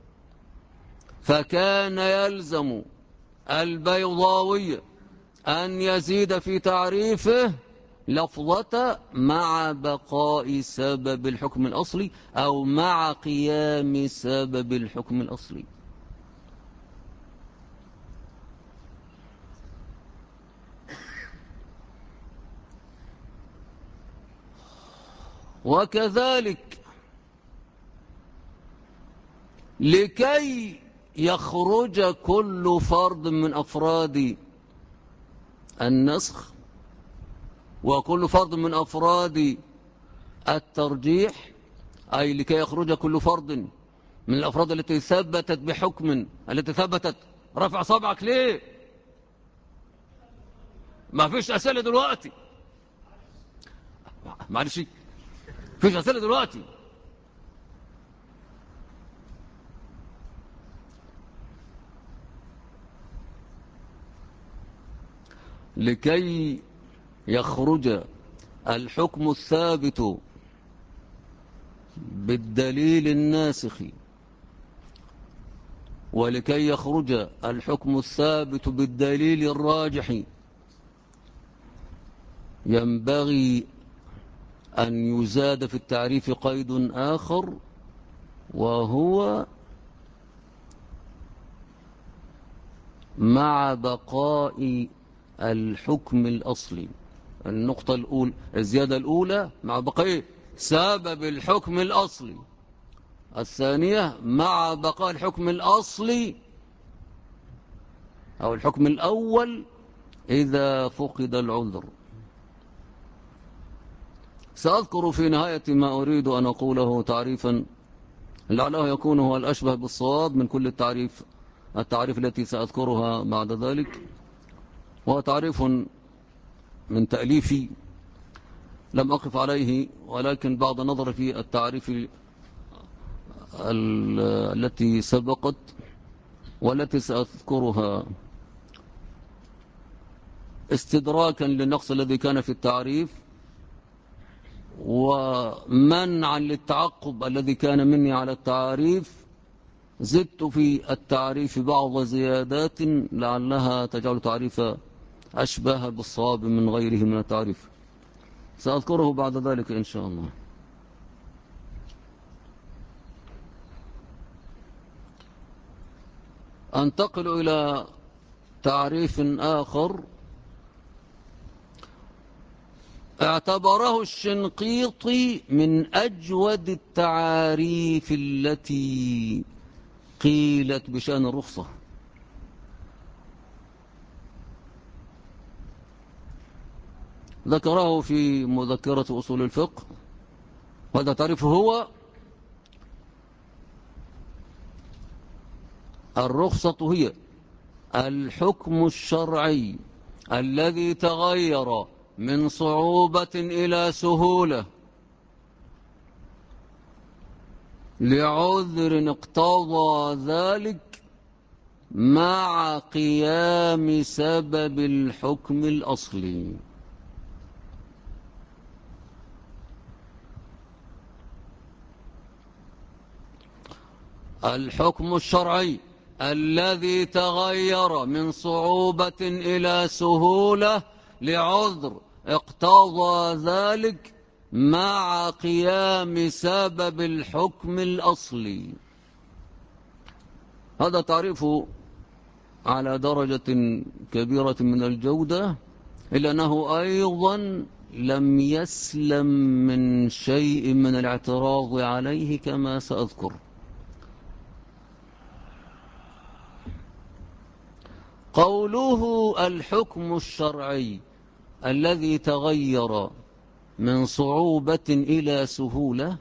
فكان يلزم البيضاوي أن يزيد في تعريفه لفظة مع بقاء سبب الحكم الأصلي أو مع قيام سبب الحكم الأصلي. وكذلك لكي يخرج كل فرد من أفراد النسخ وكل فرد من أفراد الترجيح، أي لكي يخرج كل فرد من الأفراد التي ثبتت بحكم، التي ثبتت. رفع صبعك ليه؟ ما فيش أسئلة دلوقتي، معلش فيش أسئلة دلوقتي. لكي يخرج الحكم الثابت بالدليل الناسخ، ولكي يخرج الحكم الثابت بالدليل الراجح، ينبغي أن يزاد في التعريف قيد آخر، وهو مع بقاء الحكم الأصلي. النقطة الأولى، الزيادة الأولى مع بقاء سبب الحكم الأصلي، الثانية مع بقاء الحكم الأصلي أو الحكم الأول إذا فقد العذر. سأذكر في نهاية ما أريد أن أقوله تعريفا لعله يكون هو الأشبه بالصواب من كل التعريف التي سأذكرها بعد ذلك. وهو تعريف من تأليفي لم أقف عليه، ولكن بعد نظر في التعريف التي سبقت والتي سأذكرها استدراكا للنقص الذي كان في التعريف ومنعا للتعقب الذي كان مني على التعريف، زدت في التعريف بعض زيادات لعلها تجعل تعريف أشبه بالصواب من غيره من التعريف، سأذكره بعد ذلك إن شاء الله. أنتقل إلى تعريف آخر اعتبره الشنقيطي من أجود التعاريف التي قيلت بشأن الرخصة. ذكره في مذكرة أصول الفقه، وهذا تعريفه هو: الرخصة هي الحكم الشرعي الذي تغير من صعوبة إلى سهولة لعذر اقتضى ذلك مع قيام سبب الحكم الأصلي. الحكم الشرعي الذي تغير من صعوبة إلى سهولة لعذر اقتضى ذلك مع قيام سبب الحكم الأصلي. هذا تعريفه على درجة كبيرة من الجودة، إلا أنه أيضا لم يسلم من شيء من الاعتراض عليه كما سأذكر. قوله الحكم الشرعي الذي تغير من صعوبة إلى سهولة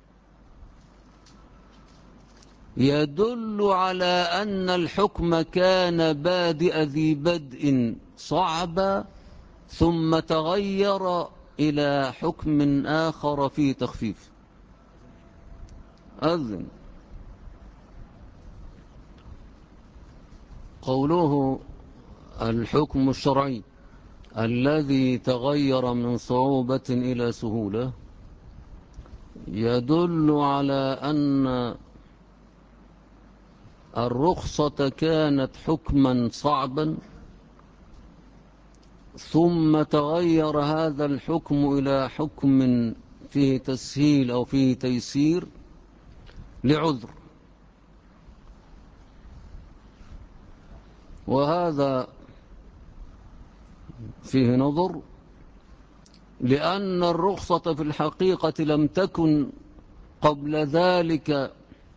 يدل على أن الحكم كان بادئ ذي بدء صعب ثم تغير إلى حكم آخر فيه تخفيف. أذن قوله الحكم الشرعي الذي تغير من صعوبة إلى سهولة يدل على أن الرخصة كانت حكما صعبا ثم تغير هذا الحكم إلى حكم فيه تسهيل أو فيه تيسير لعذر. وهذا فيه نظر، لأن الرخصة في الحقيقة لم تكن قبل ذلك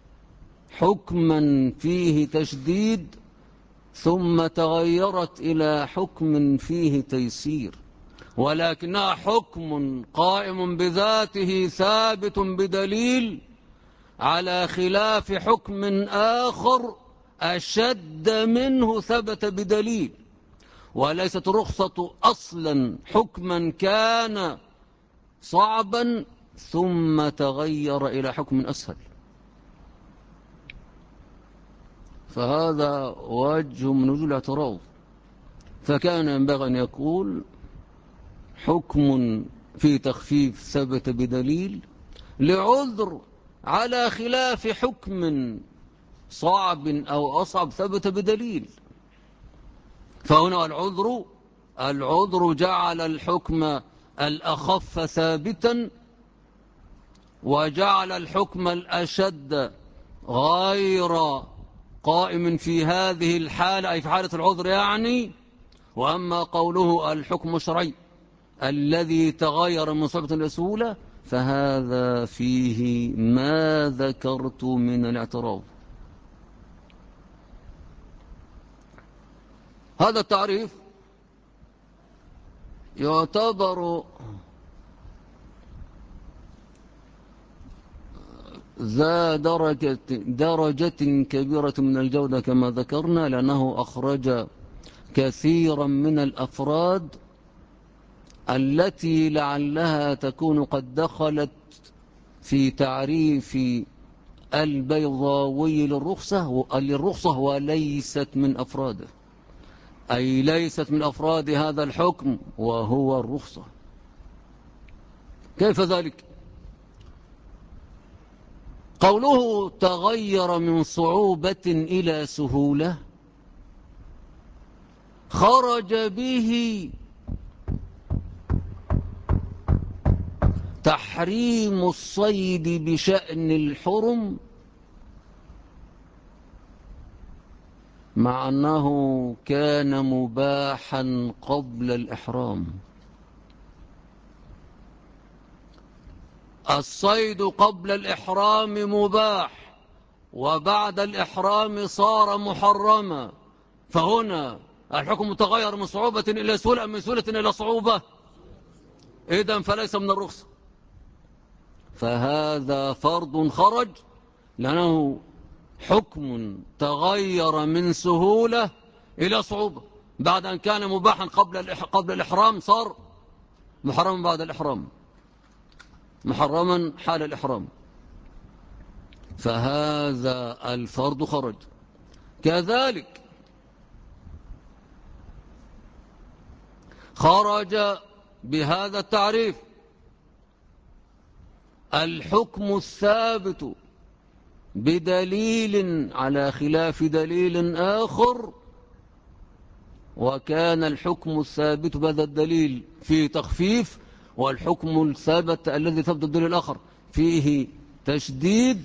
حكما فيه تشديد ثم تغيرت إلى حكم فيه تيسير، ولكنها حكم قائم بذاته ثابت بدليل على خلاف حكم آخر أشد منه ثبت بدليل. وليست الرخصة أصلا حكما كان صعبا ثم تغير إلى حكم أسهل. فهذا وجه من وجوه الاعتراض، فكان ينبغي أن يقول حكم في تخفيف ثبت بدليل لعذر على خلاف حكم صعب أو أصعب ثبت بدليل. فهنا العذر جعل الحكم الأخف ثابتا وجعل الحكم الأشد غير قائم في هذه الحالة، أي في حالة العذر يعني. وأما قوله الحكم الشرعي الذي تغير من صعوبة إلى سهولة فهذا فيه ما ذكرت من الاعتراض. هذا التعريف يعتبر ذا درجة كبيرة من الجودة كما ذكرنا، لأنه أخرج كثيرا من الأفراد التي لعلها تكون قد دخلت في تعريف البيضاوي للرخصة وليست من أفراده، أي ليست من أفراد هذا الحكم وهو الرخصة. كيف ذلك؟ قوله تغير من صعوبة إلى سهولة خرج به تحريم الصيد بشأن الحرم، مع أنه كان مباحا قبل الإحرام. الصيد قبل الإحرام مباح وبعد الإحرام صار محرما، فهنا الحكم تغير من صعوبة إلى سهولة من سهولة إلى صعوبة، إذن فليس من الرخصة. فهذا فرض خرج لأنه حكم تغير من سهولة إلى صعوبة، بعد أن كان مباحا قبل الإحرام صار محرما بعد الإحرام، محرما حال الإحرام. فهذا الفرض خرج. كذلك خرج بهذا التعريف الحكم الثابت بدليل على خلاف دليل آخر، وكان الحكم الثابت بهذا الدليل فيه تخفيف، والحكم الثابت الذي ثبت الدليل الآخر فيه تشديد،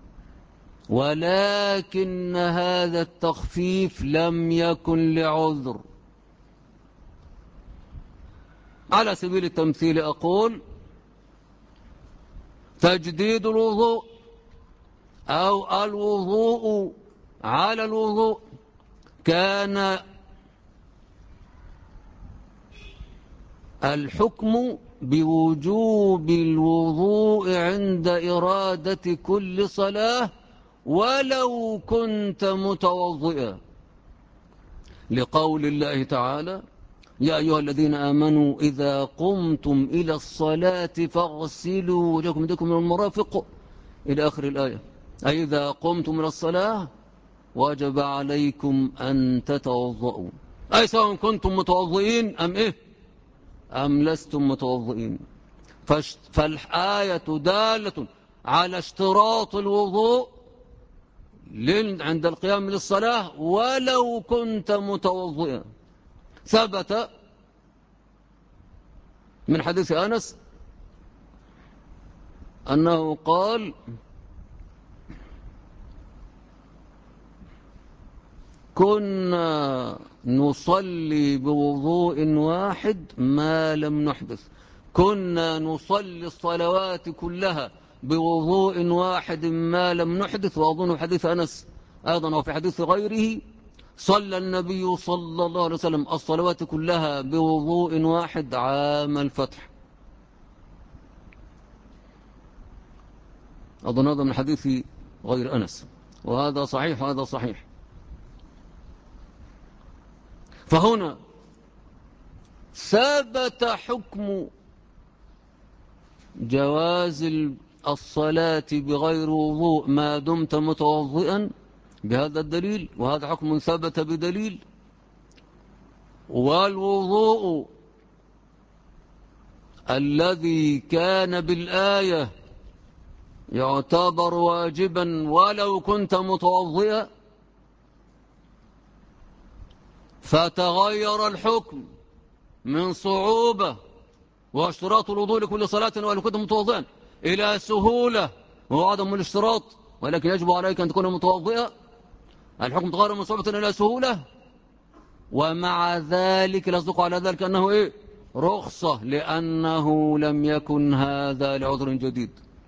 ولكن هذا التخفيف لم يكن لعذر. على سبيل التمثيل أقول تجديد الوضوء أو الوضوء على الوضوء كان الحكم بوجوب الوضوء عند إرادة كل صلاة ولو كنت متوضئا، لقول الله تعالى: يا أيها الذين آمنوا إذا قمتم إلى الصلاة فاغسلوا وجوهكم وأيديكم من المرافق إلى آخر الآية. أي إذا قمتم إلى الصلاة وجب عليكم أن تتوضؤوا، أي سواء كنتم متوضئين أم إيه أم لستم متوضئين. فالآية دالة على اشتراط الوضوء عند القيام للصلاة ولو كنت متوضئا. ثبت من حديث أنس أنه قال: كنا نصلي بوضوء واحد ما لم نحدث. كنا نصلي الصلوات كلها بوضوء واحد ما لم نحدث. وأظن حديث أنس أيضا وفي حديث غيره صلى النبي صلى الله عليه وسلم الصلوات كلها بوضوء واحد عام الفتح. أظن هذا من حديث غير أنس، وهذا صحيح وهذا صحيح. فهنا ثبت حكم جواز الصلاة بغير وضوء ما دمت متوضئا بهذا الدليل، وهذا حكم ثبت بدليل. والوضوء الذي كان بالآية يعتبر واجبا ولو كنت متوضئا، فتغير الحكم من صعوبة واشتراط الوضوء لكل صلاة ولو كنت متوضئا إلى سهولة وهو عدم الاشتراط ولكن يجب عليك أن تكون متوضئا. الحكم تغير من صعوبة إلى سهولة، ومع ذلك لا يصدق على ذلك أنه إيه؟ رخصة، لأنه لم يكن هذا لعذر جديد.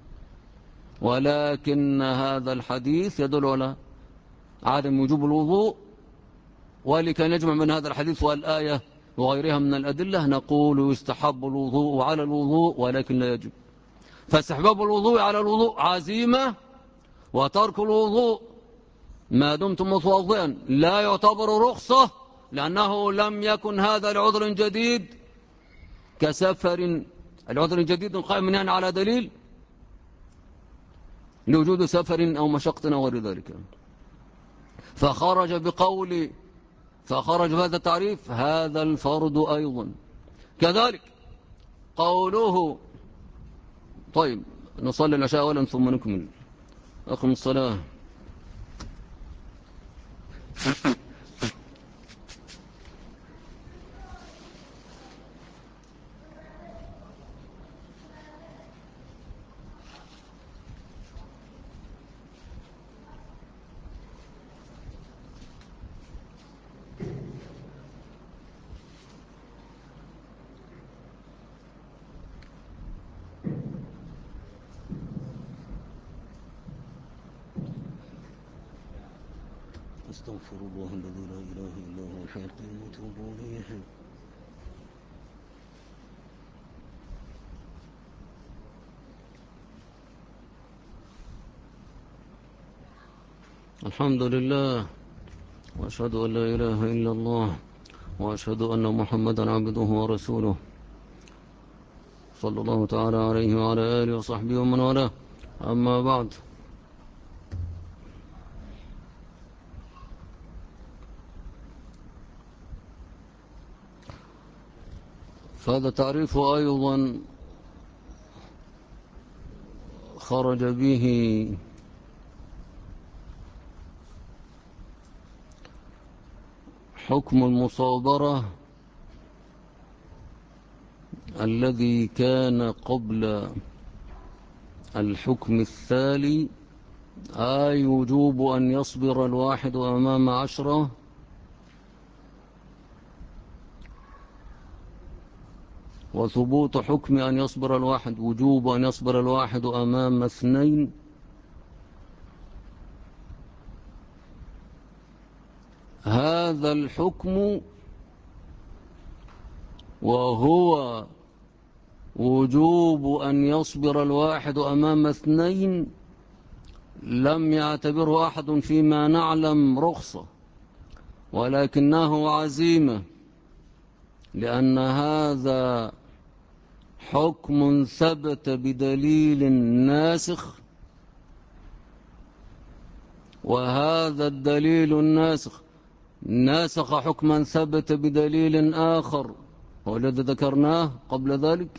ولكن هذا الحديث يدل على عدم وجوب الوضوء، ولكي نجمع من هذا الحديث والآية وغيرها من الأدلة نقول يستحب الوضوء على الوضوء ولكن لا يجب. فاستحباب الوضوء على الوضوء عزيمة، وترك الوضوء ما دمت متوضئا لا يعتبر رخصة، لأنه لم يكن هذا لعذر جديد كسفر. العذر الجديد قائم منها على دليل لوجود سفر أو مشقة أو غير ذلك. فخرج بهذا التعريف هذا الفرض أيضا كذلك. قوله طيب نصلي العشاء أولا ثم نكمل. أقم الصلاة. أستغفر الله الذي لا إله إلا هو الحي القيوم وأتوب إليه. الحمد لله، وأشهد أن لا إله إلا الله، وأشهد أن محمدا عبده ورسوله صلى الله تعالى عليه وعلى آله وصحبه ومن والاه. أما بعد، فهذا تعريف أيضا خرج به حكم المصابرة الذي كان قبل الحكم الثالي، أي وجوب أن يصبر الواحد أمام 10، وثبوت حكم أن يصبر الواحد، وجوب أن يصبر الواحد أمام 2. هذا الحكم وهو وجوب أن يصبر الواحد أمام 2 لم يعتبره أحد فيما نعلم رخصة، ولكنه عزيمة، لأن هذا حكم ثبت بدليل ناسخ، وهذا الدليل الناسخ ناسخ حكما ثبت بدليل آخر هو الذي ذكرناه قبل ذلك.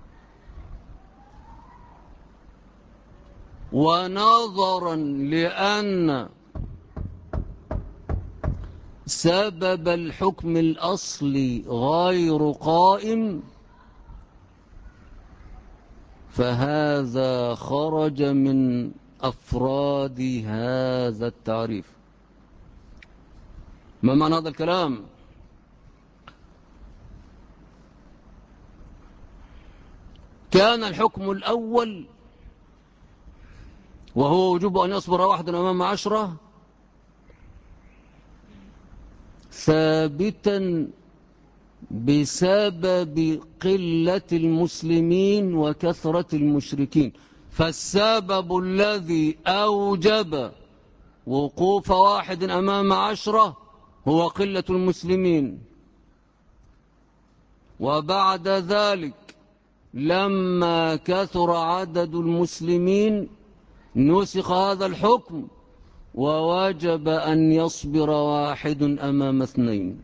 ونظرا لأن سبب الحكم الأصلي غير قائم، فهذا خرج من أفراد هذا التعريف. ما معنى هذا الكلام؟ كان الحكم الأول وهو وجوب أن يصبر واحد أمام 10 ثابتا بسبب قلة المسلمين وكثرة المشركين، فالسبب الذي أوجب وقوف واحد أمام 10 هو قلة المسلمين. وبعد ذلك لما كثر عدد المسلمين نسخ هذا الحكم ووجب أن يصبر واحد أمام 2.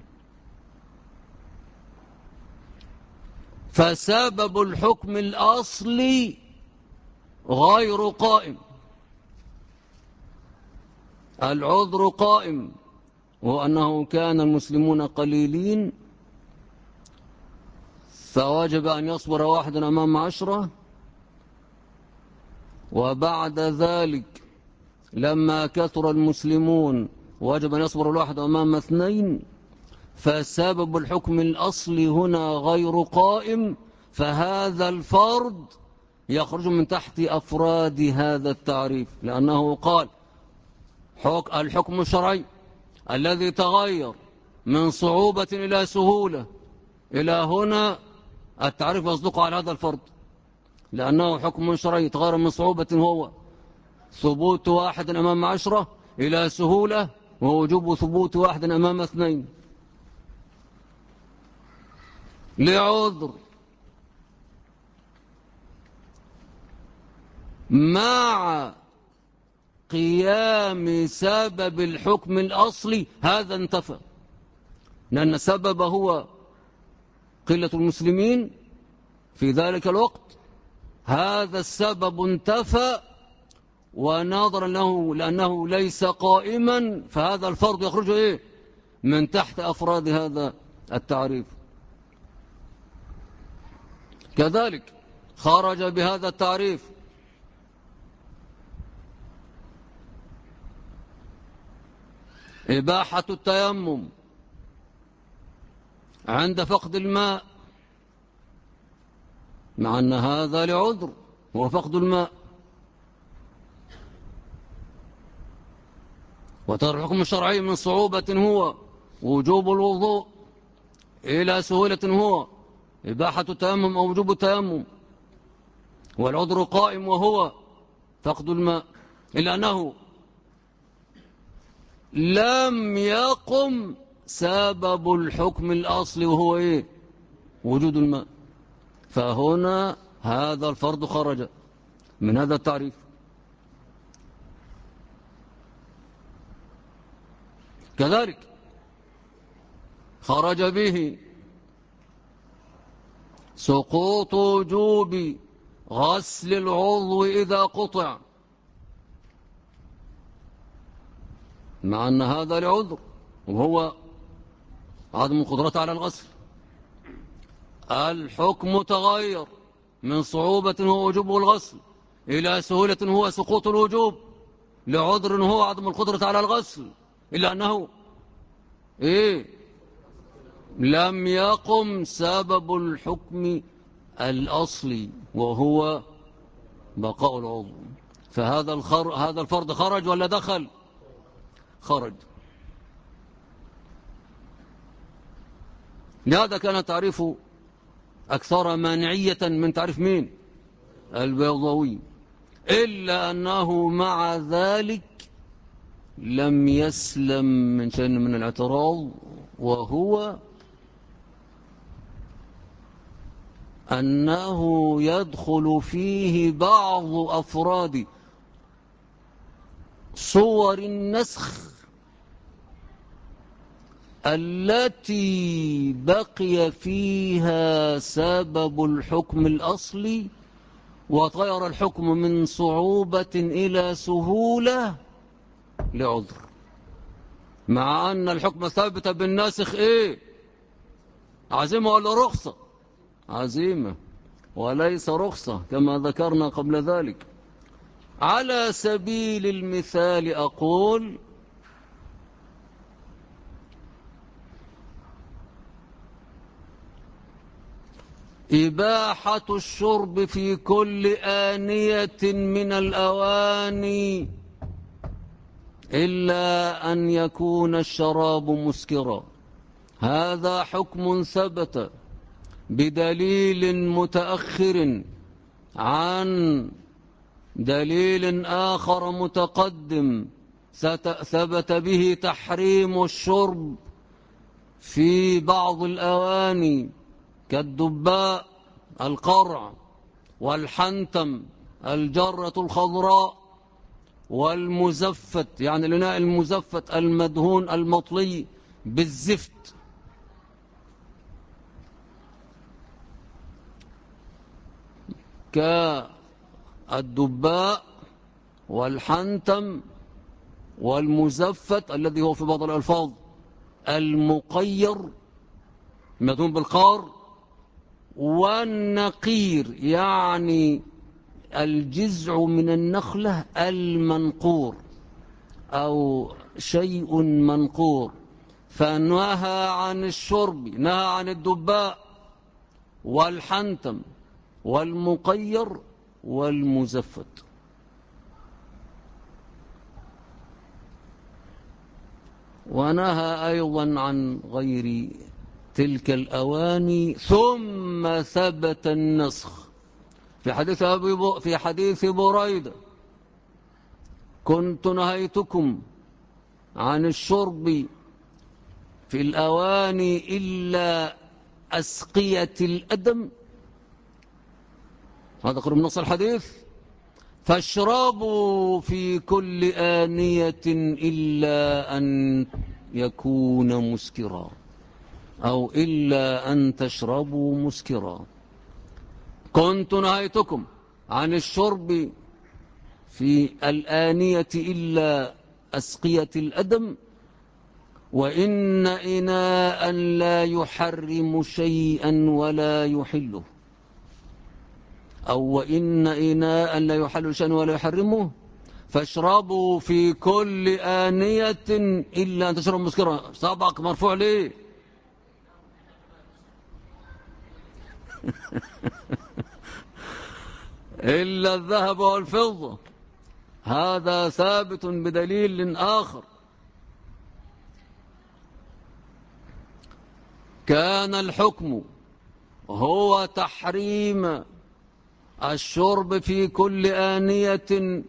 فسبب الحكم الأصلي غير قائم، العذر قائم، وأنه كان المسلمون قليلين فوجب أن يصبر واحد أمام 10. وبعد ذلك لما كثر المسلمون وجب أن يصبر الواحد أمام 2، فسبب الحكم الأصلي هنا غير قائم، فهذا الفرد يخرج من تحت أفراد هذا التعريف، لأنه قال الحكم الشرعي الذي تغير من صعوبة إلى سهولة، إلى هنا التعريف يصدق على هذا الفرد، لأنه حكم شرعي تغير من صعوبة هو ثبوت واحد أمام 10 إلى سهولة ووجوب ثبوت واحد أمام 2 لعذر، مع قيام سبب الحكم الأصلي هذا انتفى، لأن السبب هو قلة المسلمين في ذلك الوقت، هذا السبب انتفى، ونظرا له لأنه ليس قائما فهذا الفرد يخرج من تحت أفراد هذا التعريف. كذلك خرج بهذا التعريف إباحة التيمم عند فقد الماء، مع أن هذا لعذر هو فقد الماء. وترى الحكم الشرعي من صعوبة هو وجوب الوضوء إلى سهولة هو إباحة التيمم أو وجوب التيمم، والعذر قائم وهو فقد الماء، إلا أنه لم يقم سبب الحكم الأصلي وهو وجود الماء، فهنا هذا الفرد خرج من هذا التعريف. كذلك خرج به سقوط وجوب غسل العضو إذا قطع، مع أن هذا لعذر وهو عدم القدرة على الغسل. الحكم تغير من صعوبة هو وجوب الغسل إلى سهولة هو سقوط الوجوب، لعذر هو عدم القدرة على الغسل، إلا أنه لم يقم سبب الحكم الأصلي وهو بقاء العضو. فهذا هذا الفرض خرج ولا دخل؟ خرج. لهذا كان تعريف أكثر مانعية من تعريف مين؟ البيضاوي، إلا أنه مع ذلك لم يسلم من شيء من الاعتراض، وهو أنه يدخل فيه بعض أفراد صور النسخ التي بقي فيها سبب الحكم الأصلي وطير الحكم من صعوبة إلى سهولة لعذر، مع أن الحكم ثابت بالناسخ عزيمة ولا رخصة؟ عزيمة وليس رخصة كما ذكرنا قبل ذلك. على سبيل المثال أقول إباحة الشرب في كل آنية من الأواني إلا أن يكون الشراب مسكرا. هذا حكم ثبت بدليل متأخر عن دليل آخر متقدم ثبت به تحريم الشرب في بعض الأواني كالدباء القرع والحنتم الجرة الخضراء والمزفت، يعني الإناء المزفت المدهون المطلي بالزفت. كالدباء والحنتم والمزفت الذي هو في بعض الألفاظ المقير مدهون بالقار، والنقير يعني الجذع من النخلة المنقور أو شيء منقور. فنهى عن الشرب، نهى عن الدباء والحنتم والمقير والمزفت. ونهى أيضا عن غير تلك الأواني. ثم ثبت النسخ في حديث بريدة: كنت نهيتكم عن الشرب في الأواني إلا أسقية الأدم، هذا قرب نص الحديث، فاشربوا في كل آنية إلا أن يكون مسكرا، أو إلا أن تشربوا مسكرا. كنت نهيتكم عن الشرب في الآنية إلا أسقية الأدم، وإن إناء لا يحرم شيئا ولا يحله، أو وإن إناء لا يحل شيئا ولا يحرمه، فاشربوا في كل آنية إلا أن تشربوا مسكرا. سبق مرفوع ليه؟ إلا الذهب والفضة. هذا ثابت بدليل آخر. كان الحكم هو تحريم الشرب في كل آنية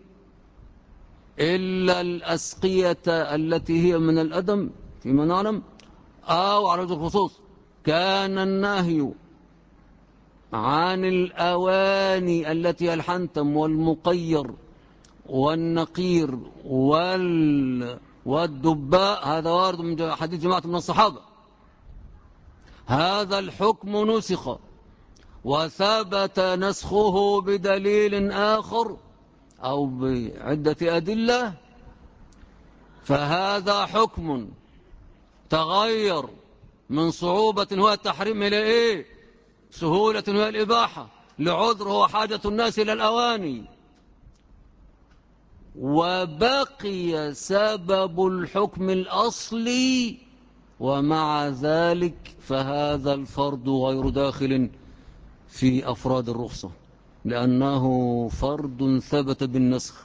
إلا الأسقية التي هي من الأدم فيما نعلم، أو على وجه الخصوص كان النهي عن الأواني التي الحنتم والمقير والنقير والدباء. هذا وارد من حديث جماعة من الصحابة. هذا الحكم نسخ وثبت نسخه بدليل آخر أو بعدة أدلة، فهذا حكم تغير من صعوبة هو التحريم إلى إيه؟ سهولة هو الإباحة، لعذر هو حاجة الناس إلى الأواني. وبقي سبب الحكم الأصلي، ومع ذلك فهذا الفرد غير داخل في أفراد الرخصة، لأنه فرد ثبت بالنسخ.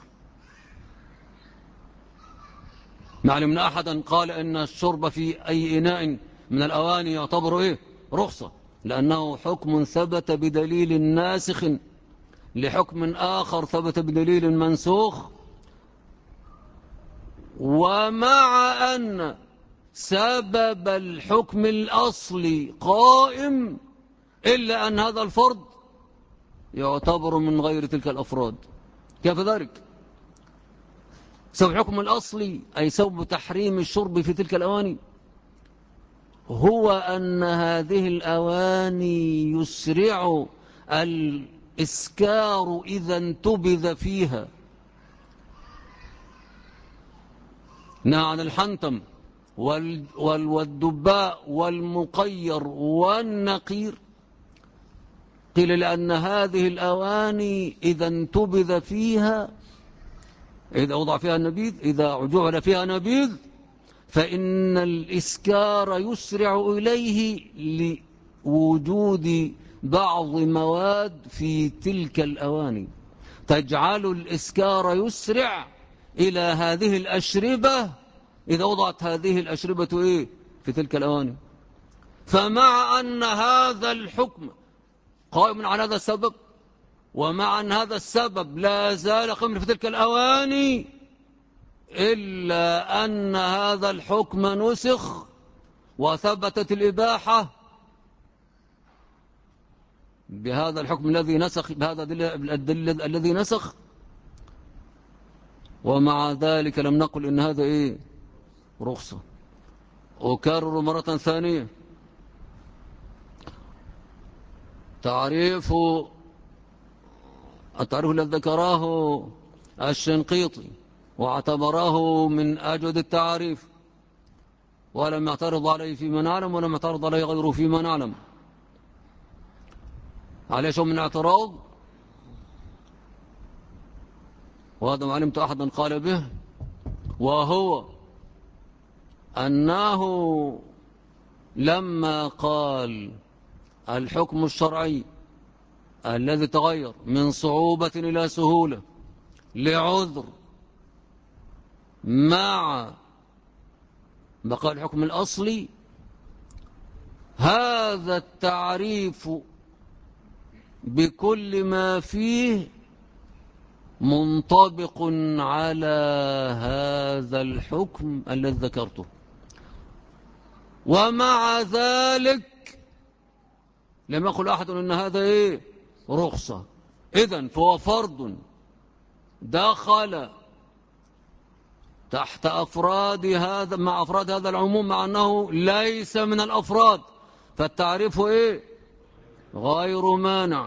ما علمنا أحدا قال إن الشرب في أي إناء من الأواني يعتبر إيه؟ رخصة، لأنه حكم ثبت بدليل ناسخ لحكم آخر ثبت بدليل منسوخ. ومع أن سبب الحكم الأصلي قائم، إلا أن هذا الفرد يعتبر من غير تلك الأفراد. كيف ذلك؟ سبب الحكم الأصلي أي سبب تحريم الشرب في تلك الأواني هو أن هذه الأواني يسرع الإسكار إذا انتبذ فيها. نهى عن الحنتم والدباء والمقير والنقير، قيل لأن هذه الأواني إذا انتبذ فيها، إذا وضع فيها النبيذ، إذا جعل فيها نبيذ، فإن الإسكار يسرع إليه لوجود بعض مواد في تلك الأواني تجعل الإسكار يسرع إلى هذه الأشربة إذا وضعت هذه الأشربة إيه؟ في تلك الأواني. فمع أن هذا الحكم قائم على هذا السبب، ومع أن هذا السبب لا زال قائما في تلك الأواني، إلا أن هذا الحكم نسخ وثبتت الإباحة بهذا الحكم الذي نسخ، بهذا الدليل الذي نسخ. ومع ذلك لم نقل إن هذا إيه؟ رخصة. أكرر مرة ثانية، التعريف الذي ذكراه الشنقيطي واعتبراه من أجود التعريف، ولم يعترض عليه فيما نعلم، ولم يعترض عليه غيره فيما نعلم. عليه شيء من اعتراض، وهذا ما علمت أحدا قال به، وهو أنه لما قال الحكم الشرعي الذي تغير من صعوبة إلى سهولة لعذر مع بقاء الحكم الأصلي، هذا التعريف بكل ما فيه منطبق على هذا الحكم الذي ذكرته. ومع ذلك لم يقل أحد أن هذا إيه؟ رخصة. إذن فهو فرد دخل تحت أفراد هذا، مع أفراد هذا العموم، مع أنه ليس من الأفراد، فالتعريف إيه؟ غير مانع.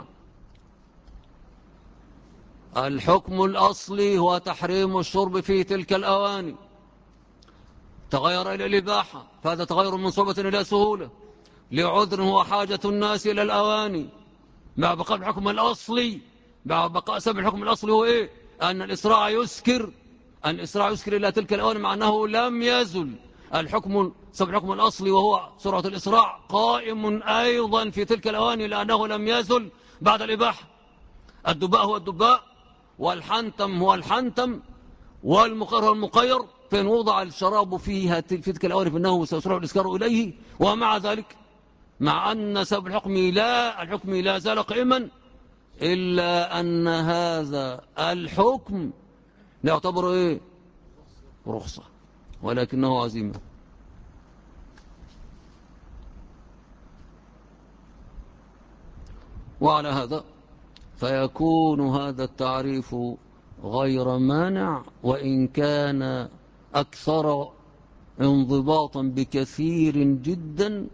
الحكم الأصلي هو تحريم الشرب في تلك الأواني، تغير إلى الإباحة، فهذا تغير من صعوبة إلى سهولة لعذر هو حاجة الناس إلى الأواني، مع بقاء الحكم الأصلي، مع بقاء سبب الحكم الأصلي هو إيه؟ أن الإسراع يسكر، إلى تلك الأواني، مع أنه لم يزل سبب الحكم الأصلي وهو سرعة الإسراع قائم أيضا في تلك الأواني، لأنه لم يزل بعد الإباحة. الدباء هو الدباء، والحنتم هو الحنتم، والمقير هو المقير، فإن وضع الشراب في تلك الأواني فإنه سيسرع الإسكار إليه. ومع ذلك، مع أن سبب الحكم لا زال قائما، إلا أن هذا الحكم لا يعتبر إيه؟ رخصة، ولكنه عزيمة. وعلى هذا فيكون هذا التعريف غير مانع، وإن كان أكثر انضباطا بكثير جدا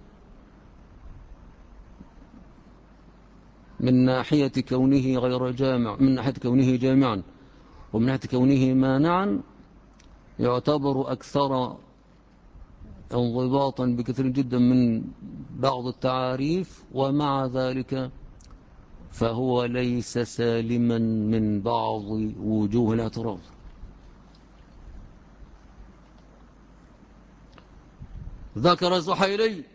من ناحية كونه غير جامع، من ناحية كونه جامعا، ومن ناحية كونه مانعا يعتبر أكثر انضباطا بكثير جدا من بعض التعاريف، ومع ذلك فهو ليس سالما من بعض وجوه الاعتراض. ذكر الزحيري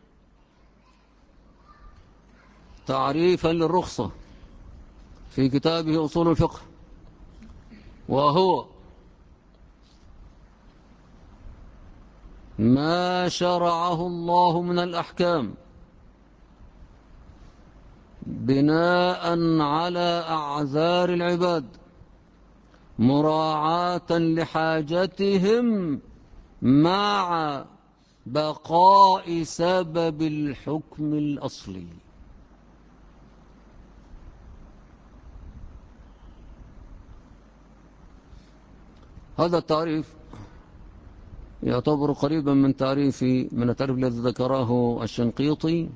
تعريفا للرخصة في كتابه أصول الفقه، وهو ما شرعه الله من الأحكام بناء على أعذار العباد مراعاة لحاجتهم مع بقاء سبب الحكم الأصلي. هذا التعريف يعتبر قريبا من التعريف الذي ذكره الشنقيطي.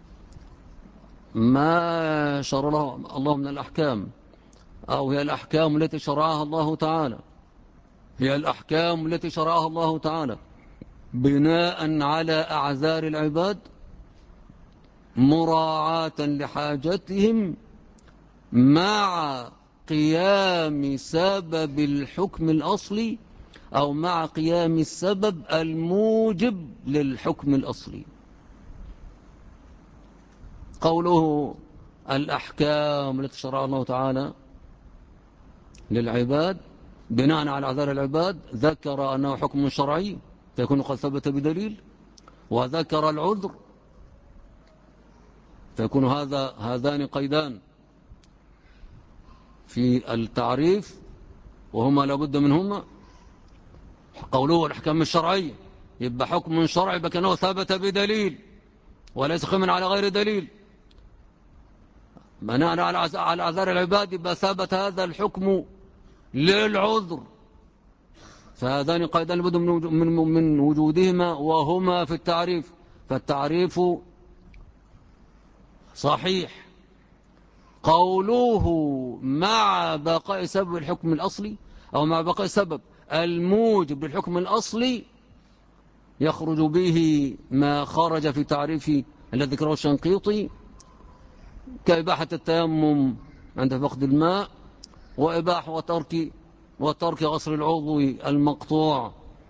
ما شرعه الله من الأحكام، أو هي الأحكام التي شرعها الله تعالى، هي الأحكام التي شرعها الله تعالى بناء على أعذار العباد مراعاة لحاجتهم مع قيام سبب الحكم الأصلي، أو مع قيام السبب الموجب للحكم الأصلي. قوله الأحكام التي شرعها الله تعالى للعباد بناء على أعذار العباد، ذكر أنه حكم شرعي فيكون قد ثبت بدليل، وذكر العذر فيكون هذان قيدان في التعريف وهما لابد منهما. قوله الأحكام الشرعية يبقى حكم شرعي بكأنه ثبت بدليل وليس قيما على غير دليل. بناء على أعذار العباد يبقى ثبت هذا الحكم للعذر، فهذان قيدان لابد من وجودهما وهما في التعريف، فالتعريف صحيح. قوله مع بقاء سبب الحكم الأصلي أو مع بقاء سبب الموجب للحكم الأصلي يخرج به ما خرج في تعريف الذي ذكره الشنقيطي كإباحة التيمم عند فقد الماء، وإباحة وترك غسل العضو المقطوع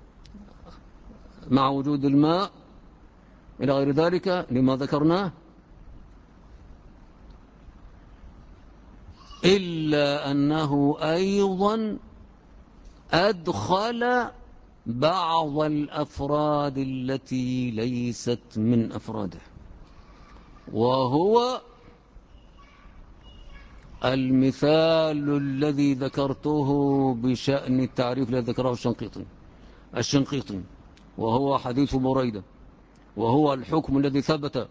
مع وجود الماء إلى غير ذلك لما ذكرناه، إلا أنه أيضا أدخل بعض الأفراد التي ليست من أفراده، وهو المثال الذي ذكرته بشأن التعريف الذي ذكره الشنقيطي، وهو حديث بريدة، وهو الحكم الذي ثبت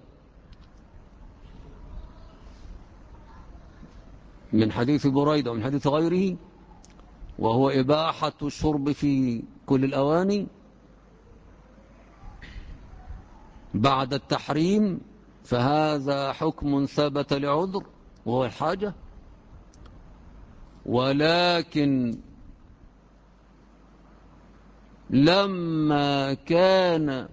من حديث بريدة ومن حديث غيره، وهو إباحة الشرب في كل الأواني بعد التحريم، فهذا حكم ثبت لعذر وهو الحاجة. ولكن لما كان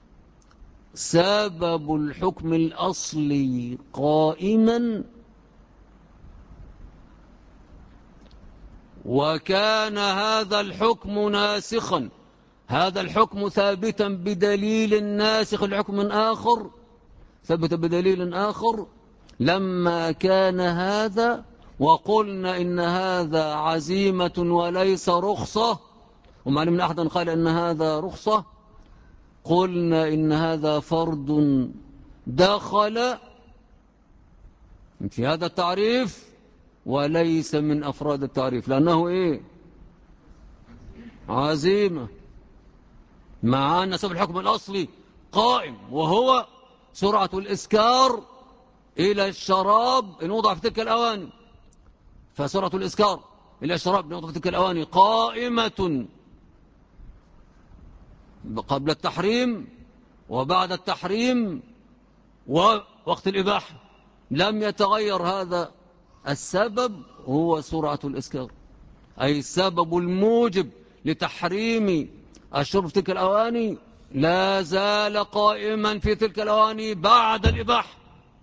سبب الحكم الأصلي قائما وكان هذا الحكم ناسخا، هذا الحكم ثابتا بدليل ناسخ لحكم آخر، ثبت بدليل آخر، لما كان هذا وقلنا إن هذا عزيمة وليس رخصة، وما علمنا أحدا قال إن هذا رخصة، قلنا إن هذا فرد دخل في هذا التعريف وليس من أفراد التعريف، لأنه إيه؟ عزيمة، مع أن سبب الحكم الأصلي قائم وهو سرعة الإسكار إلى الشراب إن وضع في تلك الأواني، فسرعة الإسكار إلى الشراب إن وضع في تلك الأواني قائمة قبل التحريم وبعد التحريم ووقت الإباحة، لم يتغير هذا السبب، هو سرعة الإسكار، أي السبب الموجب لتحريم الشرب في تلك الأواني لا زال قائما في تلك الأواني بعد الإباحة.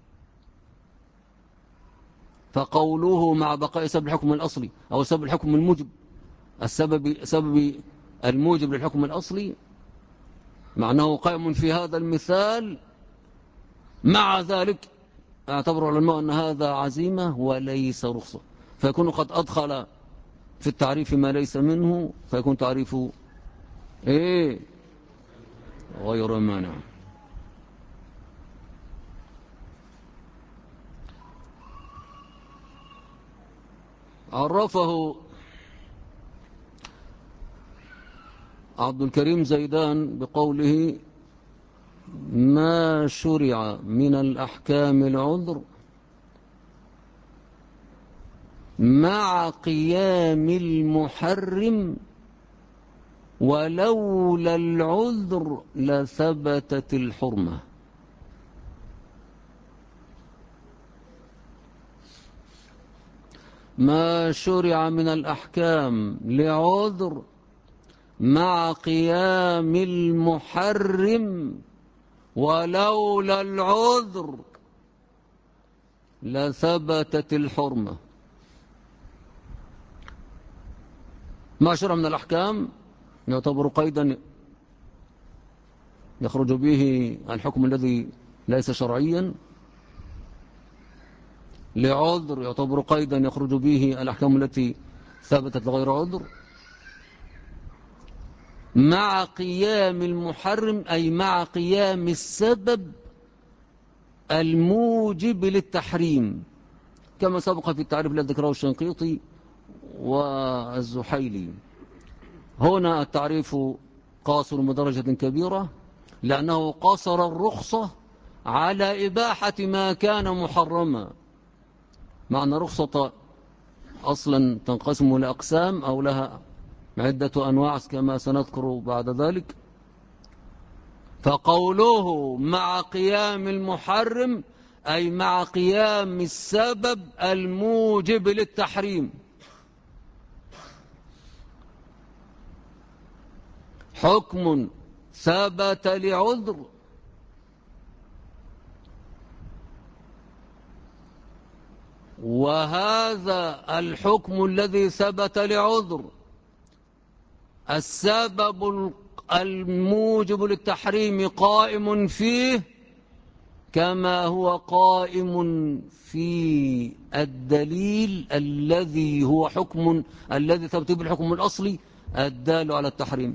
فقوله مع بقاء سبب الحكم الأصلي أو سبب الحكم الموجب، سبب الموجب للحكم الأصلي، معناه قائم في هذا المثال. مع ذلك اعتبر العلماء أن هذا عزيمة وليس رخصة، فيكون قد أدخل في التعريف ما ليس منه، فيكون تعريفه إيه؟ غير مانع. عرفه عبد الكريم زيدان بقوله: ما شرع من الأحكام العذر مع قيام المحرم، ولولا العذر لثبتت الحرمة. ما شرع من الأحكام لعذر مع قيام المحرم، ولولا العذر لثبتت الحرمة. ما شرع من الأحكام يعتبر قيدا يخرج به الحكم الذي ليس شرعيا، لعذر يعتبر قيدا يخرج به الأحكام التي ثبتت لغير عذر، مع قيام المحرم أي مع قيام السبب الموجب للتحريم، كما سبق في التعريف الذي ذكره الشنقيطي والزحيلي. هنا التعريف قاصر بدرجة كبيرة، لأنه قصر الرخصة على إباحة ما كان محرما، مع أن الرخصة أصلا تنقسم لأقسام أو لها عدة أنواع كما سنذكر بعد ذلك. فقوله مع قيام المحرم أي مع قيام السبب الموجب للتحريم. حكم ثبت لعذر وهذا الحكم الذي ثبت لعذر السبب الموجب للتحريم قائم فيه، كما هو قائم في الدليل الذي هو حكم الذي ثبت به الحكم الأصلي الدال على التحريم.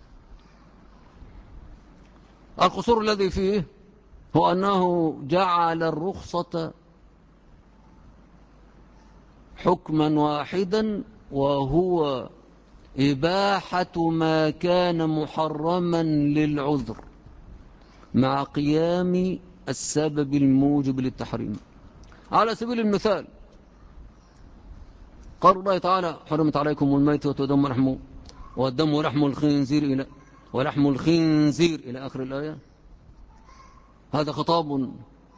القصور الذي فيه هو أنه جعل الرخصة حكما واحدا، وهو إباحة ما كان محرما للعذر مع قيام السبب الموجب للتحريم. على سبيل المثال قال الله تعالى: حرمت عليكم الميتة والدم ولحم الخنزير إلى آخر الآية. هذا خطاب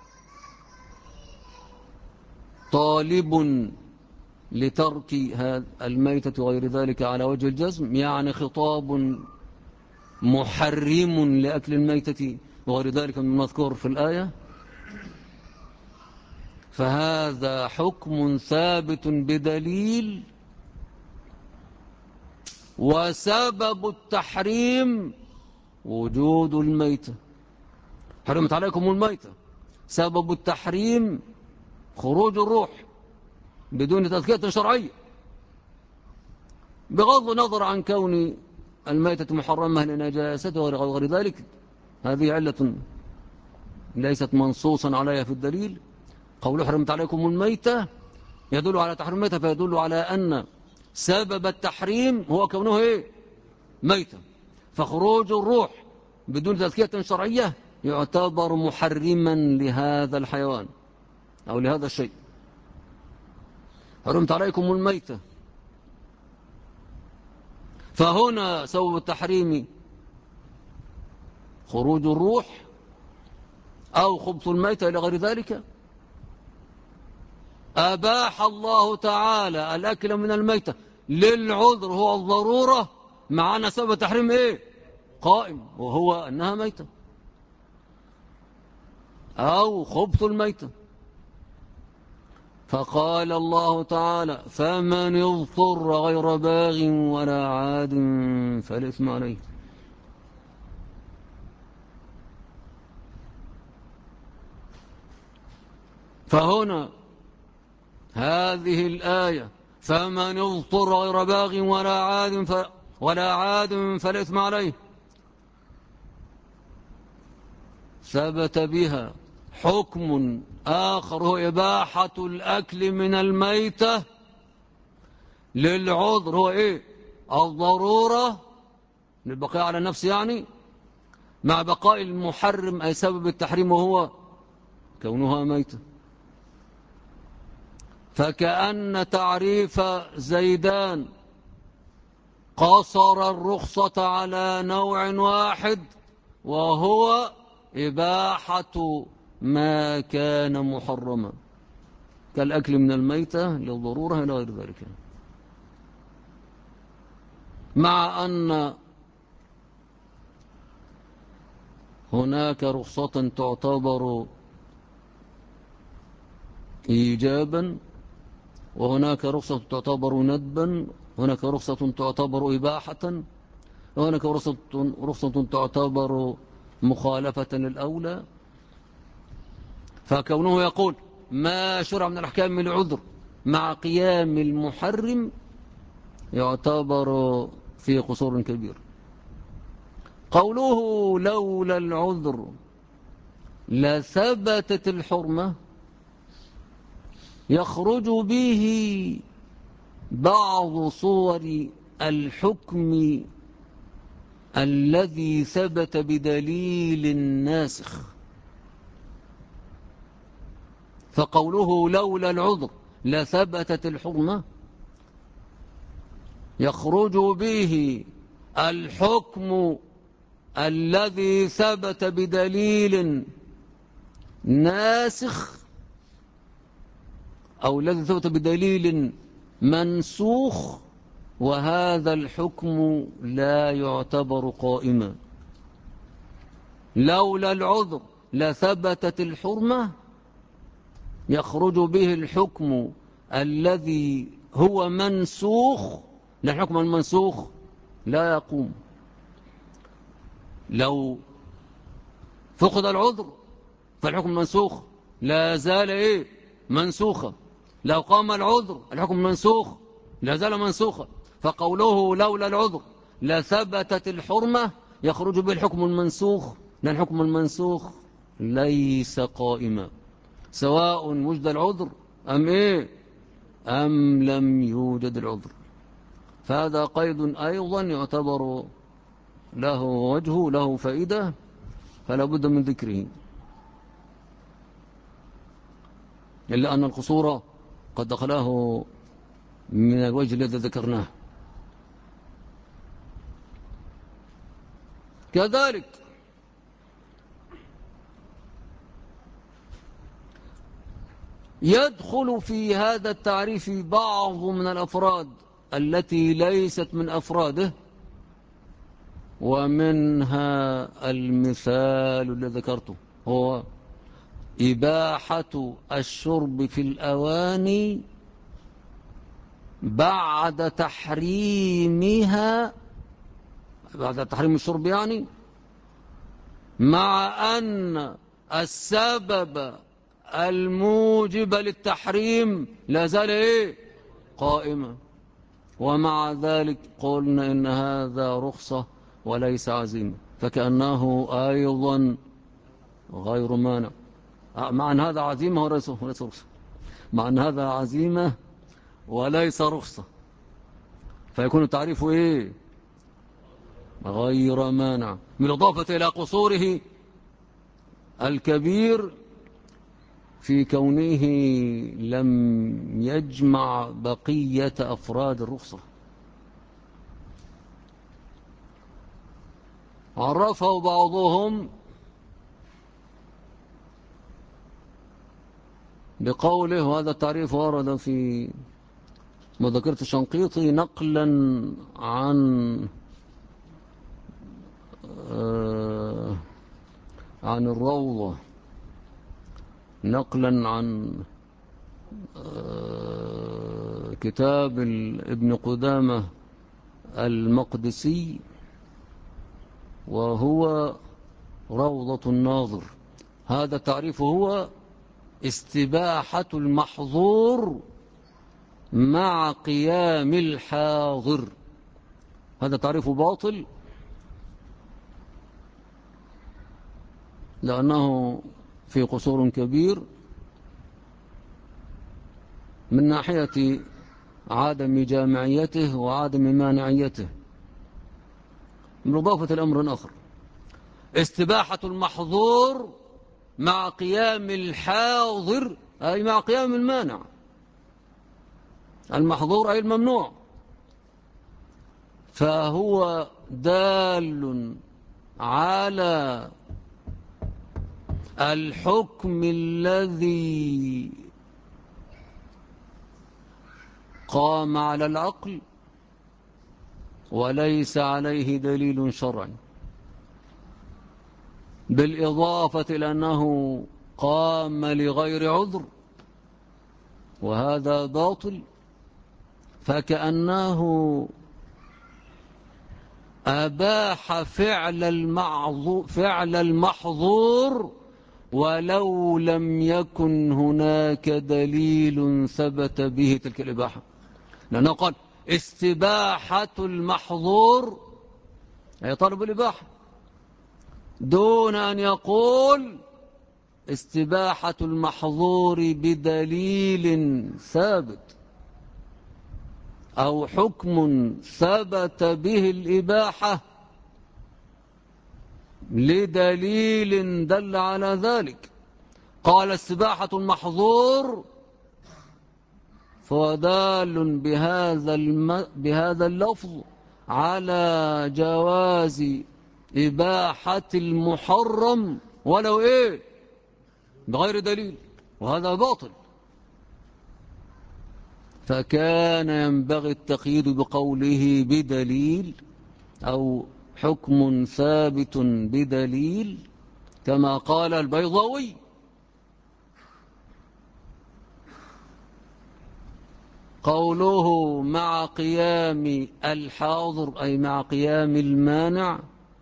طالب لترك الميتة وغير ذلك على وجه الجزم، يعني خطاب محرم لأكل الميتة وغير ذلك من المذكور في الآية. فهذا حكم ثابت بدليل، وسبب التحريم وجود الميتة. حرمت عليكم الميتة، سبب التحريم خروج الروح بدون تزكية شرعية، بغض النظر عن كون الميتة محرمة لنجاسته وغير ذلك. هذه علة ليست منصوصا عليها في الدليل. قول حرمت عليكم الميتة يدل على تحريم الميتة، فيدل على أن سبب التحريم هو كونه إيه؟ ميتة. فخروج الروح بدون تزكية شرعية يعتبر محرما لهذا الحيوان أو لهذا الشيء. حرمت عليكم الميتة، فهنا سبب التحريم خروج الروح أو خبث الميتة إلى غير ذلك. أباح الله تعالى الأكل من الميتة للعذر هو الضرورة، مع أن سبب التحريم إيه؟ قائم، وهو أنها ميتة أو خبث الميتة. فقال الله تعالى: فمن اضطر غير باغ ولا عاد فلا إثم عليه. فهنا هذه الآية: فمن اضطر غير باغ ولا عاد فلا إثم عليه، ثبت بها حكم آخر هو إباحة الأكل من الميتة للعذر. هو إيه؟ الضرورة للبقاء على النفس، يعني مع بقاء المحرم أي سبب التحريم وهو كونها ميتة. فكأن تعريف زيدان قصر الرخصة على نوع واحد، وهو إباحة ما كان محرما كالأكل من الميتة للضرورة إلى غير ذلك، مع أن هناك رخصة تعتبر إيجابا، وهناك رخصة تعتبر ندبا، هناك رخصة تعتبر إباحة، وهناك رخصة تعتبر مخالفة للأولى. فكونه يقول ما شرع من الأحكام من العذر مع قيام المحرم يعتبر فيه قصور كبير. قوله لولا العذر لثبتت الحرمة يخرج به بعض صور الحكم الذي ثبت بدليل ناسخ. فقوله لولا العذر لثبتت الحرمة يخرج به الحكم الذي ثبت بدليل ناسخ، أو الذي ثبت بدليل منسوخ، وهذا الحكم لا يعتبر قائما. لولا العذر لثبتت الحرمة يخرج به الحكم الذي هو منسوخ، لأن الحكم المنسوخ لا يقوم. لو فقد العذر فالحكم المنسوخ لا زال إيه؟ منسوخا. لو قام العذر الحكم المنسوخ لا زال منسوخا. فقوله لولا العذر لثبتت الحرمة يخرج به الحكم المنسوخ، لأن الحكم المنسوخ ليس قائما، سواء وجد العذر أم إيه؟ أم لم يوجد العذر. فهذا قيد أيضا يعتبر له وجه، له فائدة، فلا بد من ذكره، إلا أن القصور قد دخله من الوجه الذي ذكرناه. كذلك يدخل في هذا التعريف بعض من الأفراد التي ليست من أفراده، ومنها المثال الذي ذكرته هو إباحة الشرب في الأواني بعد تحريمها، بعد تحريم الشرب يعني، مع أن السبب الموجب للتحريم لا زال إيه؟ قائما. ومع ذلك قلنا إن هذا رخصة وليس عزيمة، فكأنه أيضا غير مانع، مع أن هذا عزيمة وليس رخصة، مع أن هذا عزيمة وليس رخصة، فيكون التعريف إيه؟ غير مانع، بالإضافة إلى قصوره الكبير في كونه لم يجمع بقية أفراد الرخصة. عرفه بعضهم بقوله، وهذا التعريف ورد في مذكرة الشنقيطي نقلا عن عن الروضة نقلا عن كتاب ابن قدامة المقدسي، وهو روضة الناظر. هذا تعريفه هو استباحة المحظور مع قيام الحاضر. هذا تعريفه باطل، لأنه في قصور كبير من ناحية عدم جامعيته وعدم مانعيته. من إضافة الأمر آخر، استباحة المحظور مع قيام الحاضر أي مع قيام المانع. المحظور أي الممنوع، فهو دال على الحكم الذي قام على العقل وليس عليه دليل شرعي، بالإضافة إلى أنه قام لغير عذر، وهذا باطل. فكأنه أباح فعل المحظور ولو لم يكن هناك دليل ثبت به تلك الإباحة، لأنه قال استباحة المحظور أي طلب الإباحة، دون أن يقول استباحة المحظور بدليل ثابت أو حكم ثبت به الإباحة لدليل دل على ذلك. قال استباحة المحظور، فهو دال بهذا اللفظ على جواز إباحة المحرم ولو بغير دليل، وهذا باطل. فكان ينبغي التقييد بقوله بدليل أو حكم ثابت بدليل، كما قال البيضاوي: قوله مع قيام الحاضر أي مع قيام المانع،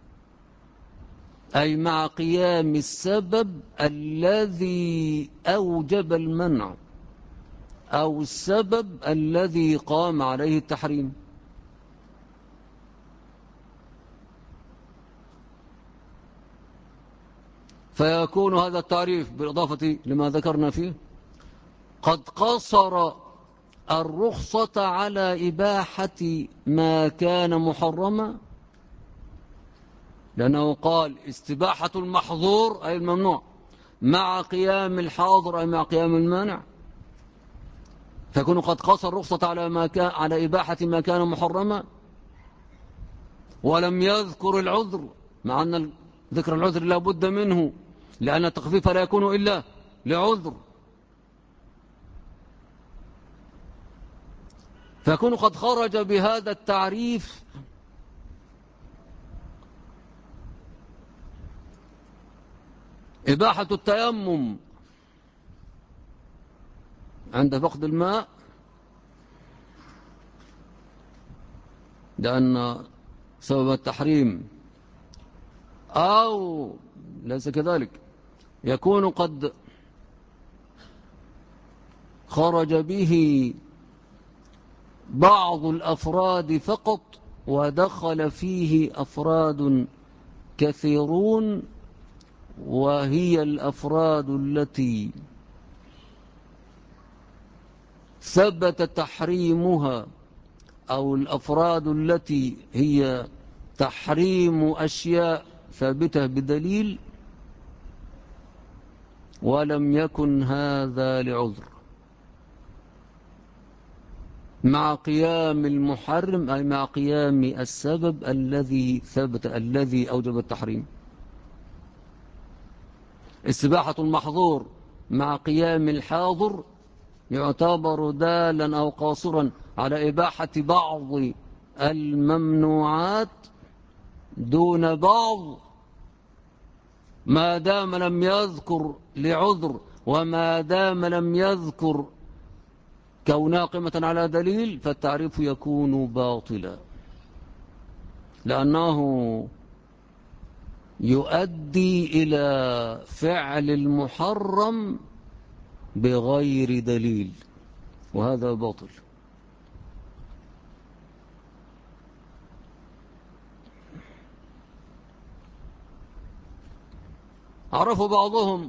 أي مع قيام السبب الذي أوجب المنع أو السبب الذي قام عليه التحريم. فيكون هذا التعريف بالإضافة لما ذكرنا فيه قد قصر الرخصة على إباحة ما كان محرما، لأنه قال استباحة المحظور أي الممنوع مع قيام الحاضر أي مع قيام المانع، فيكون قد قصر الرخصة على إباحة ما كان محرما، ولم يذكر العذر، مع أن ذكر العذر لا بد منه، لأن التخفيف لا يكون إلا لعذر. فيكون قد خرج بهذا التعريف إباحة التيمم عند فقد الماء، لأن سبب التحريم، أو ليس كذلك، يكون قد خرج به بعض الأفراد فقط ودخل فيه أفراد كثيرون، وهي الأفراد التي ثبت تحريمها أو الأفراد التي هي تحريم أشياء ثابتة بدليل ولم يكن هذا لعذر، مع قيام المحرم أي مع قيام السبب الذي ثبت الذي أوجب التحريم. استباحة المحظور مع قيام الحاضر يعتبر دالا أو قاصرا على إباحة بعض الممنوعات دون بعض ما دام لم يذكر لعذر، وما دام لم يذكر كونها قيمة على دليل، فالتعريف يكون باطلا، لأنه يؤدي إلى فعل المحرم بغير دليل، وهذا باطل. عرف بعضهم،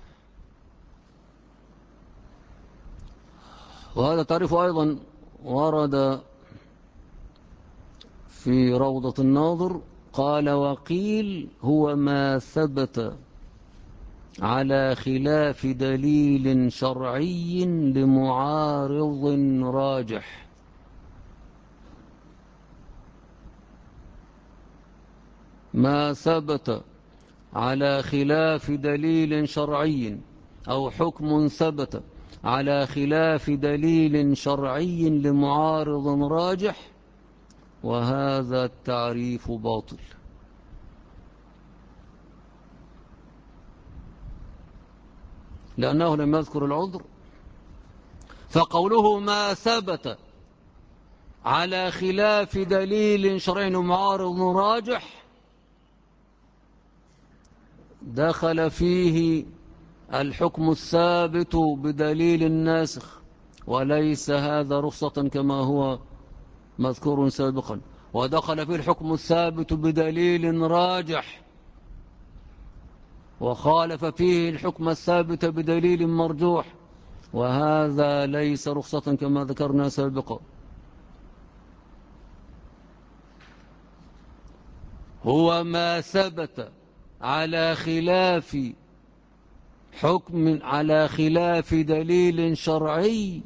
وهذا تعريف أيضا ورد في روضة الناظر، قال: وقيل هو ما ثبت على خلاف دليل شرعي لمعارض راجح. ما ثبت على خلاف دليل شرعي، أو حكم ثبت على خلاف دليل شرعي لمعارض راجح، وهذا التعريف باطل، لأنه لم يذكر العذر. فقوله ما ثبت على خلاف دليل شرعي لمعارض راجح دخل فيه الحكم الثابت بدليل ناسخ، وليس هذا رخصة كما هو مذكور سابقا. ودخل فيه الحكم الثابت بدليل راجح، وخالف فيه الحكم الثابت بدليل مرجوح، وهذا ليس رخصة كما ذكرنا سابقا. هو ما ثبت على خلاف حكم، على خلاف دليل شرعي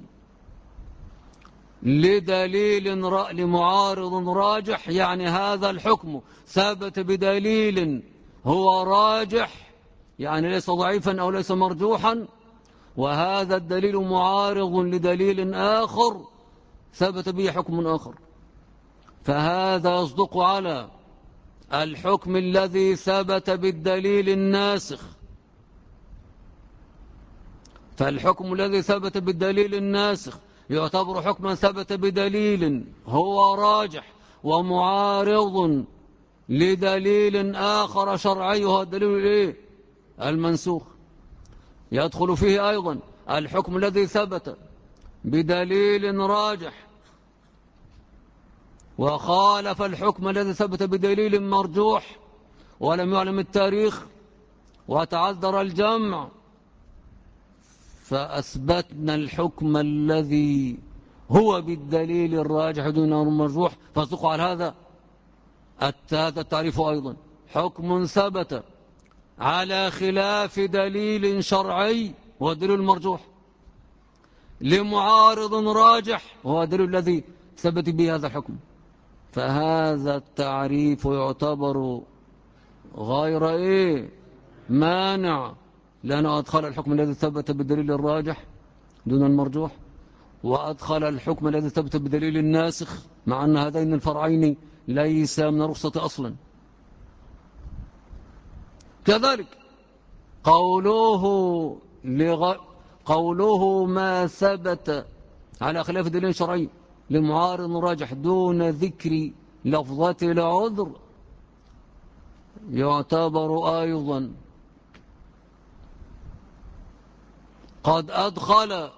لمعارض راجح، يعني هذا الحكم ثبت بدليل هو راجح، يعني ليس ضعيفا أو ليس مرجوحا، وهذا الدليل معارض لدليل آخر ثبت به حكم آخر، فهذا يصدق على الحكم الذي ثبت بالدليل الناسخ. فالحكم الذي ثبت بالدليل الناسخ يعتبر حكما ثبت بدليل هو راجح ومعارض لدليل آخر شرعي، وهو الدليل المنسوخ. يدخل فيه أيضا الحكم الذي ثبت بدليل راجح وخالف الحكم الذي ثبت بدليل مرجوح ولم يعلم التاريخ وتعذر الجمع، فأثبتنا الحكم الذي هو بالدليل الراجح دون المرجوح، فاصدق على هذا التعريف أيضا حكم ثبت على خلاف دليل شرعي وهو الدليل المرجوح لمعارض راجح وهو الدليل الذي ثبت به هذا الحكم، فهذا التعريف يعتبر غير مانع، لأنه أدخل الحكم الذي ثبت بالدليل الراجح دون المرجوح، وأدخل الحكم الذي ثبت بدليل الناسخ، مع أن هذين الفرعين ليس من الرخصة أصلا. كذلك قوله ما ثبت على خلاف دليل شرعي لمعارض راجح دون ذكر لفظة العذر يعتبر أيضا قد أدخل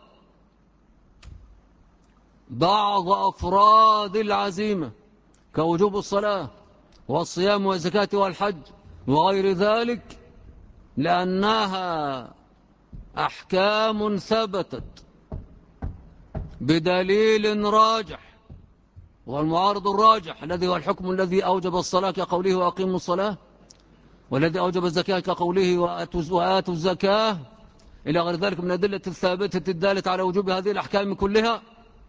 بعض أفراد العزيمة كوجوب الصلاة والصيام والزكاة والحج وغير ذلك، لأنها أحكام ثبتت بدليل راجح، والمعارض الراجح الذي هو الحكم الذي أوجب الصلاة كقوله وأقيموا الصلاة، والذي أوجب الزكاة كقوله وآتوا الزكاة، إلى غير ذلك من الأدلة الثابتة الدالة على وجوب هذه الأحكام كلها.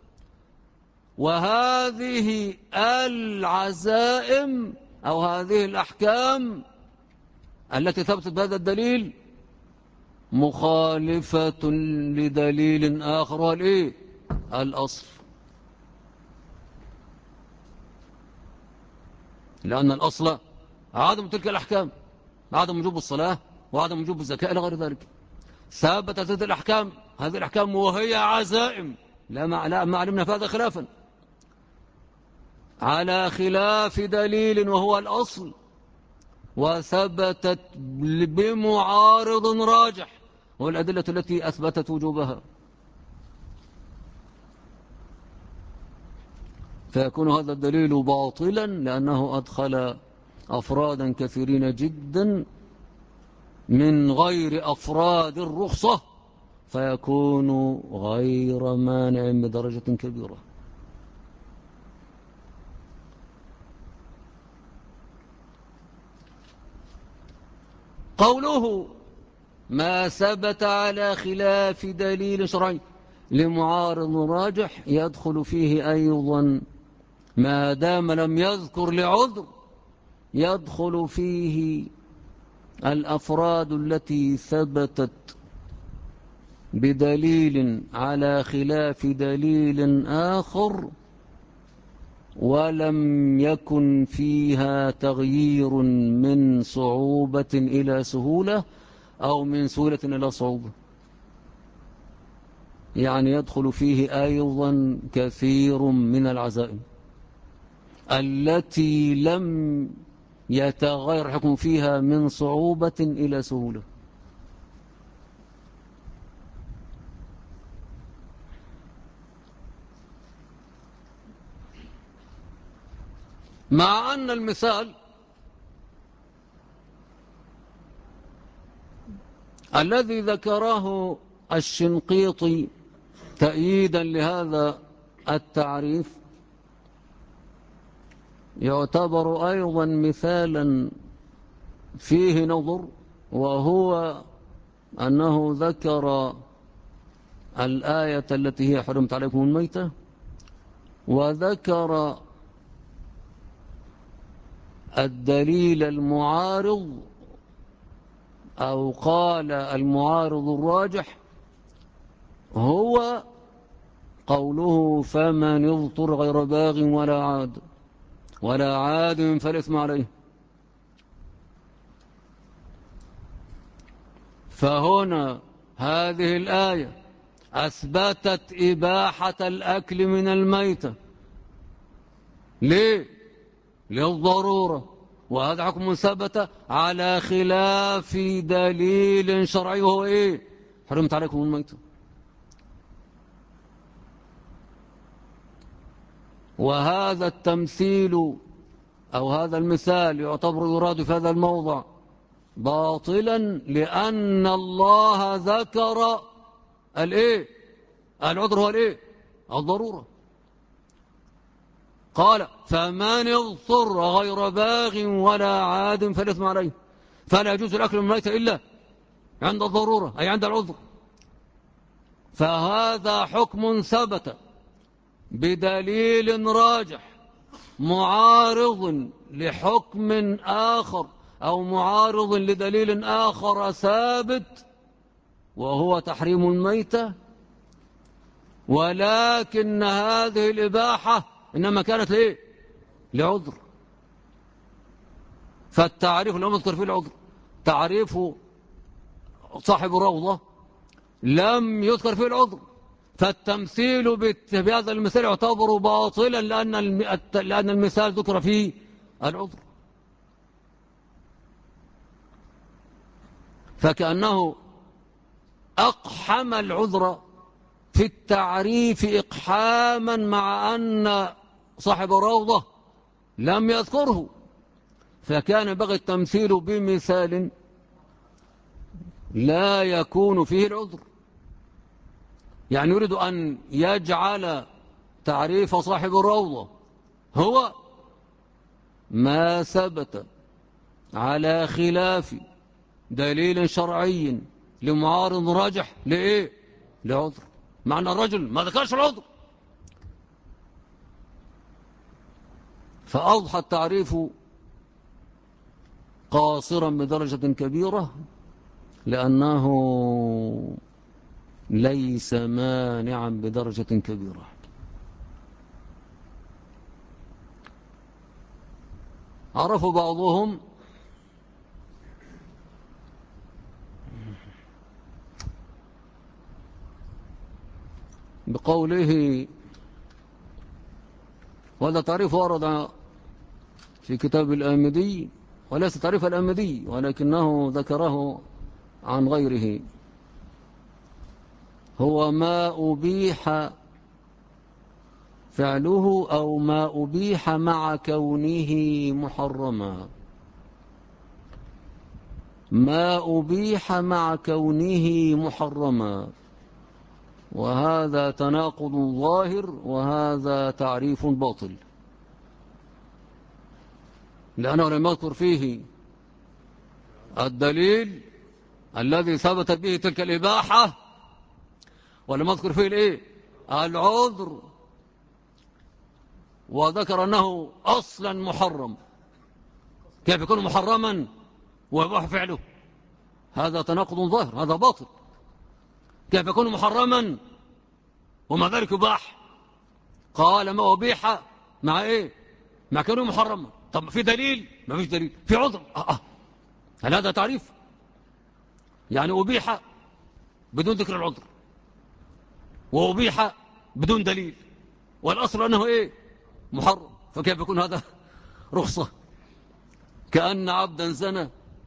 وهذه العزائم أو هذه الأحكام التي ثبتت بهذا الدليل مخالفة لدليل آخر، هو الأصل، لأن الأصل عدم تلك الأحكام، عدم وجوب الصلاة وعدم وجوب الزكاة إلى غير ذلك. ثبتت هذه الأحكام وهي عزائم، لا ما علمنا في هذا خلافا، على خلاف دليل وهو الأصل، وثبتت بمعارض راجح والأدلة التي أثبتت وجوبها، فيكون هذا الدليل باطلا لأنه أدخل أفرادا كثيرين جدا من غير أفراد الرخصة، فيكون غير مانع بدرجة كبيرة. قوله ما ثبت على خلاف دليل شرعي لمعارض راجح يدخل فيه أيضا ما دام لم يذكر لعذر، يدخل فيه الأفراد التي ثبتت بدليل على خلاف دليل آخر ولم يكن فيها تغيير من صعوبة إلى سهولة أو من سهولة إلى صعوبة. يعني يدخل فيه أيضا كثير من العزائم التي لم يتغير الحكم فيها من صعوبة إلى سهولة. مع أن المثال الذي ذكره الشنقيطي تأييدا لهذا التعريف يعتبر أيضا مثالا فيه نظر، وهو أنه ذكر الآية التي هي حرمت عليكم الميتة، وذكر الدليل المعارض أو قال المعارض الراجح هو قوله فمن اضطر غير باغ ولا عاد فالإثم عليه. فهنا هذه الآية أثبتت إباحة الأكل من الميتة. ليه؟ للضرورة، وهذا حكم ثبت على خلاف دليل شرعي وهو إيه؟ حرمت عليكم الميتة. وهذا التمثيل أو هذا المثال يعتبر يراد في هذا الموضع باطلا لأن الله ذكر الإيه؟ العذر هو الإيه؟ الضرورة. قال فمن اضطر غير باغ ولا عاد فالإثم عليه، فلا يجوز الأكل من الميتة إلا عند الضرورة أي عند العذر. فهذا حكم ثبت بدليل راجح معارض لحكم آخر أو معارض لدليل آخر ثابت وهو تحريم الميتة، ولكن هذه الإباحة إنما كانت ليه؟ لعذر. فالتعريف لم يذكر فيه العذر، تعريف صاحب روضة لم يذكر فيه العذر، فالتمثيل بهذا المثال يعتبر باطلا لأن المثال ذكر فيه العذر. فكأنه أقحم العذر في التعريف إقحاما مع أن صاحب الروضة لم يذكره، فكان بغي التمثيل بمثال لا يكون فيه العذر. يعني يريد أن يجعل تعريف صاحب الروضة هو ما ثبت على خلاف دليل شرعي لمعارض راجح لإيه؟ لعذر، مع أن الرجل ما ذكرش العذر. فأضحى التعريف قاصرا بدرجة كبيرة لأنه ليس مانعا بدرجة كبيرة. عرفوا بعضهم بقوله، وهذا تعريف ورد في كتاب الآمدي وليس تعريف الآمدي ولكنه ذكره عن غيره، هو ما أبيح فعله أو ما أبيح مع كونه محرما، ما أبيح مع كونه محرما، وهذا تناقض ظاهر وهذا تعريف باطل، لأنه لم يذكر فيه الدليل الذي ثبتت به تلك الإباحة، ولم يذكر فيه الإيه؟ العذر، وذكر أنه أصلا محرم. كيف يكون محرما ويباح فعله؟ هذا تناقض ظاهر، هذا باطل. كيف يكون محرما ومع ذلك يباح؟ قال ما أبيح مع إيه؟ مع كونه محرما. طب في دليل؟ ما فيش دليل. في عذر؟ هل هذا تعريف؟ يعني أبيح بدون ذكر العذر، وأبيح بدون دليل، والأصل أنه إيه؟ محرم. فكيف يكون هذا رخصة؟ كأن عبدا زنى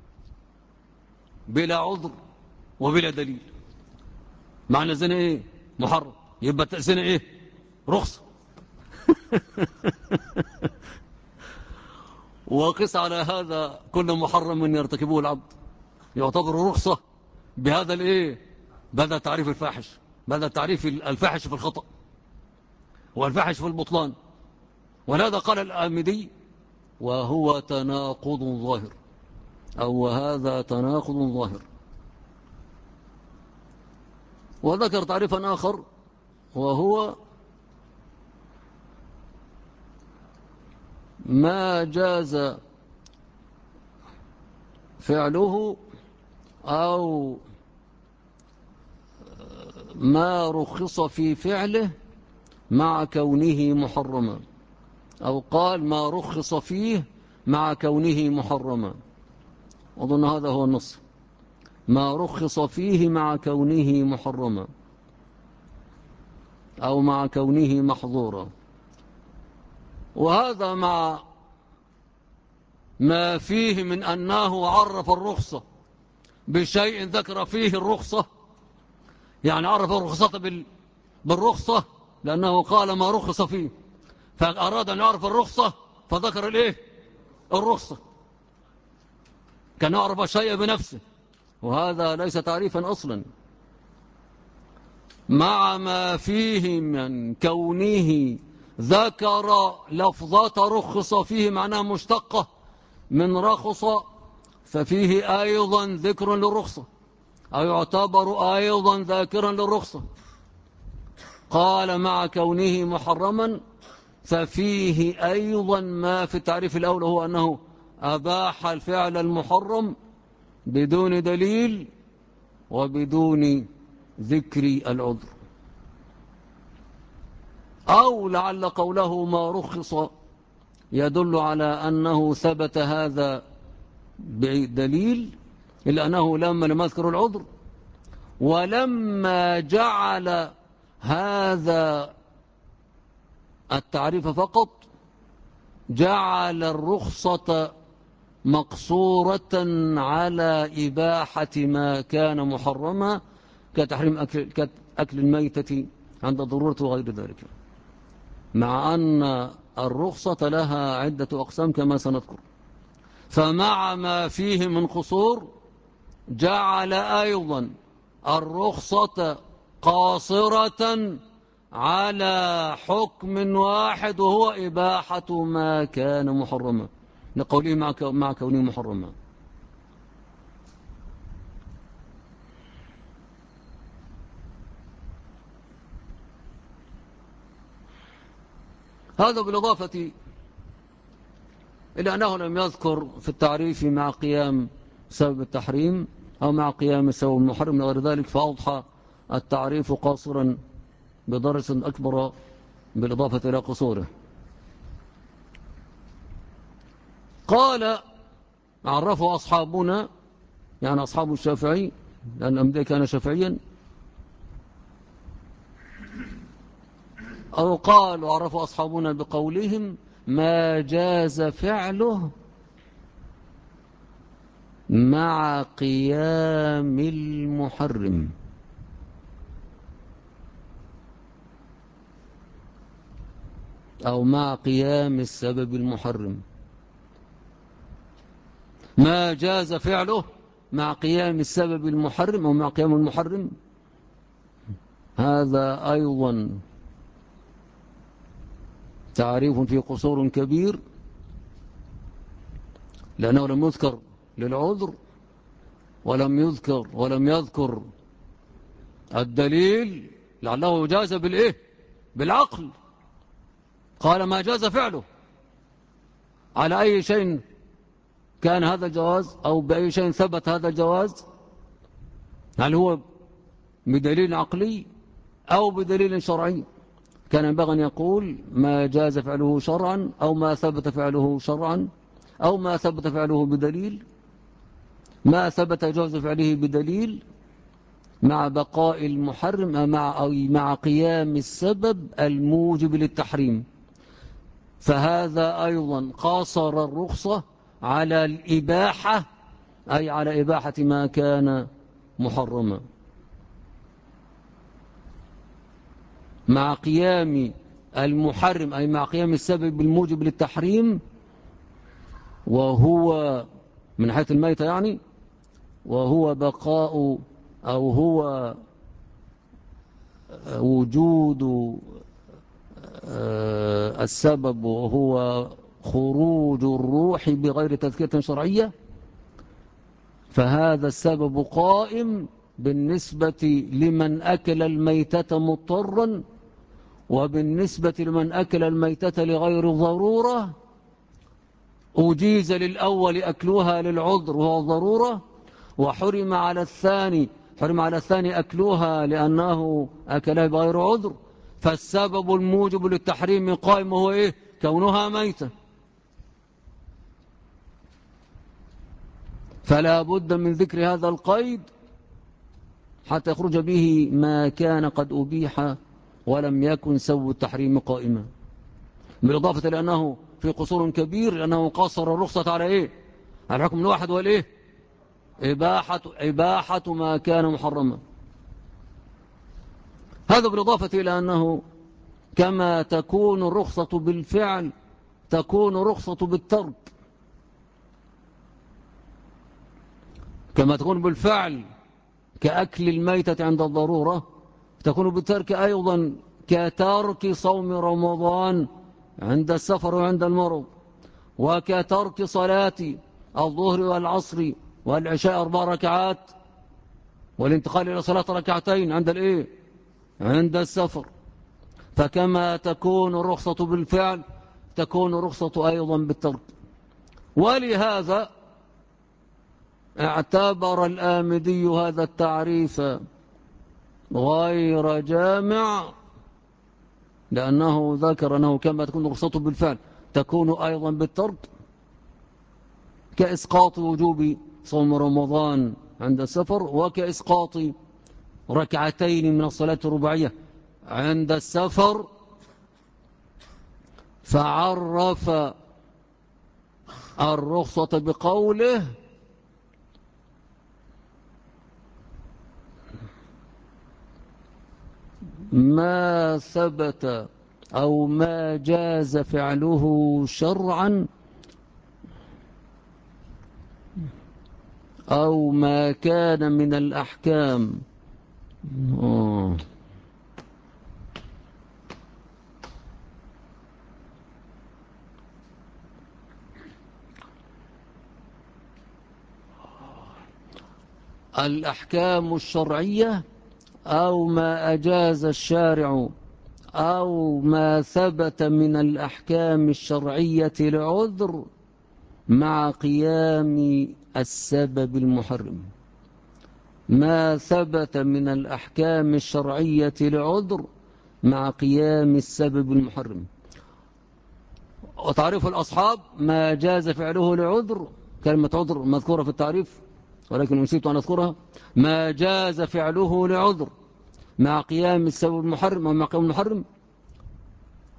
بلا عذر وبلا دليل. معنى الزنا إيه؟ محرم. يبقى الزنا إيه؟ رخصة. وقس على هذا كل محرم من يرتكبه العبد يعتبر رخصة بهذا الإيه؟ بهذا تعريف الفاحش، بهذا تعريف الفاحش في الخطأ والفاحش في البطلان. ولهذا قال الآمدي وهو تناقض ظاهر، أو وهذا تناقض ظاهر. وذكر تعريفا آخر وهو ما جاز فعله أو ما رخص في فعله مع كونه محرما، أو قال ما رخص فيه مع كونه محرما. أظن هذا هو النص، ما رخص فيه مع كونه محرما أو مع كونه محظورا. وهذا مع ما فيه من أنه عرف الرخصة بشيء ذكر فيه الرخصة، يعني عرف الرخصة بالرخصة، لأنه قال ما رخص فيه، فأراد أن يعرف الرخصة فذكر الإيه؟ الرخصة، كان يعرف الشيء بنفسه، وهذا ليس تعريفا أصلا. مع ما فيه من كونه ذكر لفظة رخص فيه معناها مشتقة من رخص، ففيه أيضا ذكر للرخصة أو يعتبر أيضا ذاكرا للرخصة. قال مع كونه محرما، ففيه أيضا ما في التعريف الأول، هو أنه أباح الفعل المحرم بدون دليل وبدون ذكر العذر. أو لعل قوله ما رخص يدل على أنه ثبت هذا بدليل، إلا أنه لم يذكر العذر، ولما جعل هذا التعريف فقط جعل الرخصة مقصورة على إباحة ما كان محرما كتحريم أكل الميتة عند ضرورة وغير ذلك، مع أن الرخصة لها عدة أقسام كما سنذكر. فمع ما فيه من قصور جعل أيضا الرخصة قاصرة على حكم واحد وهو إباحة ما كان محرما، لقوله مع كونه محرما. هذا بالإضافة إلى أنه لم يذكر في التعريف مع قيام سبب التحريم أو مع قيام سبب المحرم غير ذلك، فأوضح التعريف قاصرا بدرجة أكبر بالإضافة إلى قصوره. قال عرفه أصحابنا، يعني أصحاب الشافعي، لأن الأمدي كان شافعيا، أو قال وعرف أصحابنا بقولهم ما جاز فعله مع قيام المحرم. أو مع قيام السبب المحرم. ما جاز فعله مع قيام السبب المحرم أو مع قيام المحرم، هذا أيضا تعريف في قصور كبير، لأنه لم يذكر للعذر ولم يذكر الدليل لعله جاز بالإيه؟ بالعقل. قال ما جاز فعله، على أي شيء كان هذا الجواز أو بأي شيء ثبت هذا الجواز؟ هل هو بدليل عقلي أو بدليل شرعي؟ كان ينبغي أن يقول ما جاز فعله شرعا أو ما ثبت فعله شرعا أو ما ثبت فعله بدليل، ما ثبت جواز فعله بدليل مع بقاء المحرم مع قيام السبب الموجب للتحريم. فهذا أيضا قاصر الرخصة على الإباحة، أي على إباحة ما كان محرما مع قيام المحرم، أي مع قيام السبب الموجب للتحريم، وهو من حيث الميتة يعني، وهو بقاء أو هو وجود السبب، وهو خروج الروح بغير تذكرة شرعية. فهذا السبب قائم بالنسبة لمن أكل الميتة مضطرا، وبالنسبة لمن أكل الميتة لغير ضرورة أجيز للأول أكلها للعذر وهو ضرورة، وحرم على الثاني أكلها لأنه أكلها بغير عذر. فالسبب الموجب للتحريم قائم وهو إيه؟ كونها ميتة. فلا بد من ذكر هذا القيد حتى يخرج به ما كان قد أبيح ولم يكن سوء التحريم قائما، بالإضافة لأنه في قصور كبير، لأنه قصر الرخصة على إيه؟ على الحكم الواحد والإيه؟ إباحة ما كان محرما. هذا بالإضافة إلى أنه كما تكون الرخصة بالفعل تكون رخصة بالترك، كما تكون بالفعل كأكل الميتة عند الضرورة، تكون بالترك أيضا كترك صوم رمضان عند السفر وعند المرض، وكترك صلاة الظهر والعصر والعشاء 4 ركعات والانتقال إلى صلاة ركعتين عند الإيه؟ عند السفر. فكما تكون الرخصة بالفعل تكون الرخصة أيضا بالترك. ولهذا اعتبر الآمدي هذا التعريف غير جامع، لأنه ذكر أنه كما تكون رخصته بالفعل تكون أيضا بالترك، كإسقاط وجوب صوم رمضان عند السفر، وكإسقاط ركعتين من الصلاة الرباعية عند السفر. فعرف الرخصة بقوله ما ثبت أو ما جاز فعله شرعا أو ما كان من الأحكام. الأحكام الشرعية أو ما أجاز الشارع أو ما ثبت من الأحكام الشرعية لعذر مع قيام السبب المحرم. ما ثبت من الأحكام الشرعية لعذر مع قيام السبب المحرم. وتعريف الأصحاب ما جاز فعله لعذر، كلمة عذر مذكورة في التعريف ولكن نسيت أن أذكرها. ما جاز فعله لعذر مع قيام السبب المحرم أو مع قيام المحرم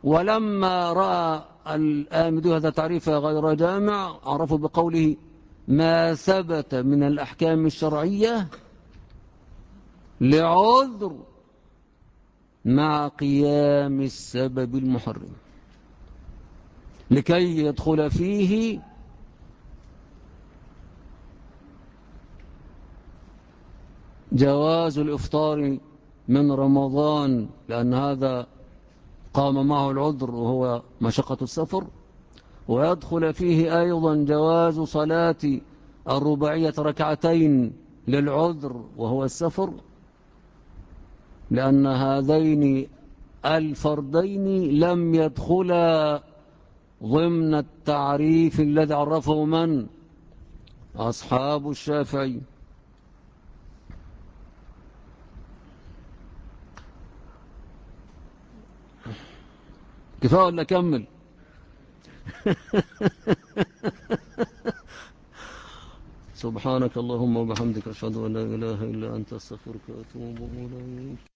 ولما رأى الآمدون هذا تعريف غير جامع عرفوا بقوله ما ثبت من الأحكام الشرعية لعذر مع قيام السبب المحرم لكي يدخل فيه جواز الإفطار من رمضان، لأن هذا قام معه العذر وهو مشقة السفر، ويدخل فيه أيضا جواز صلاة الرباعية ركعتين للعذر وهو السفر، لأن هذين الفردين لم يدخلا ضمن التعريف الذي عرفه من؟ أصحاب الشافعي. كفاية ولا أكمل؟ سبحانك اللهم وبحمدك أشهد أن لا إله إلا أنت أستغفرك وأتوب إليك.